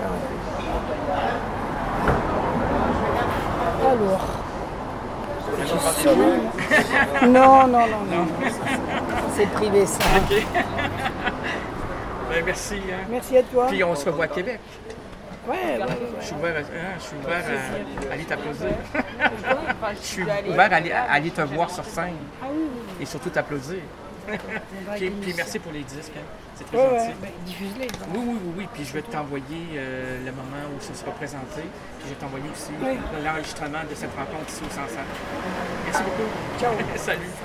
juste Alors. Non. C'est privé ça. OK. Ben, merci. Hein. Merci à toi. Puis on se revoit à Québec. Ouais. Je suis ouvert à aller t'applaudir. Enfin, Je suis ouvert à aller te voir sur scène. Et surtout t'applaudir. Puis merci pour les disques. Hein. C'est très gentil. Diffuse-les. Oui. Puis je vais t'envoyer le moment où ça sera présenté. Puis je vais t'envoyer aussi l'enregistrement de cette rencontre ici au Sancerre. Merci beaucoup. Ciao. Salut.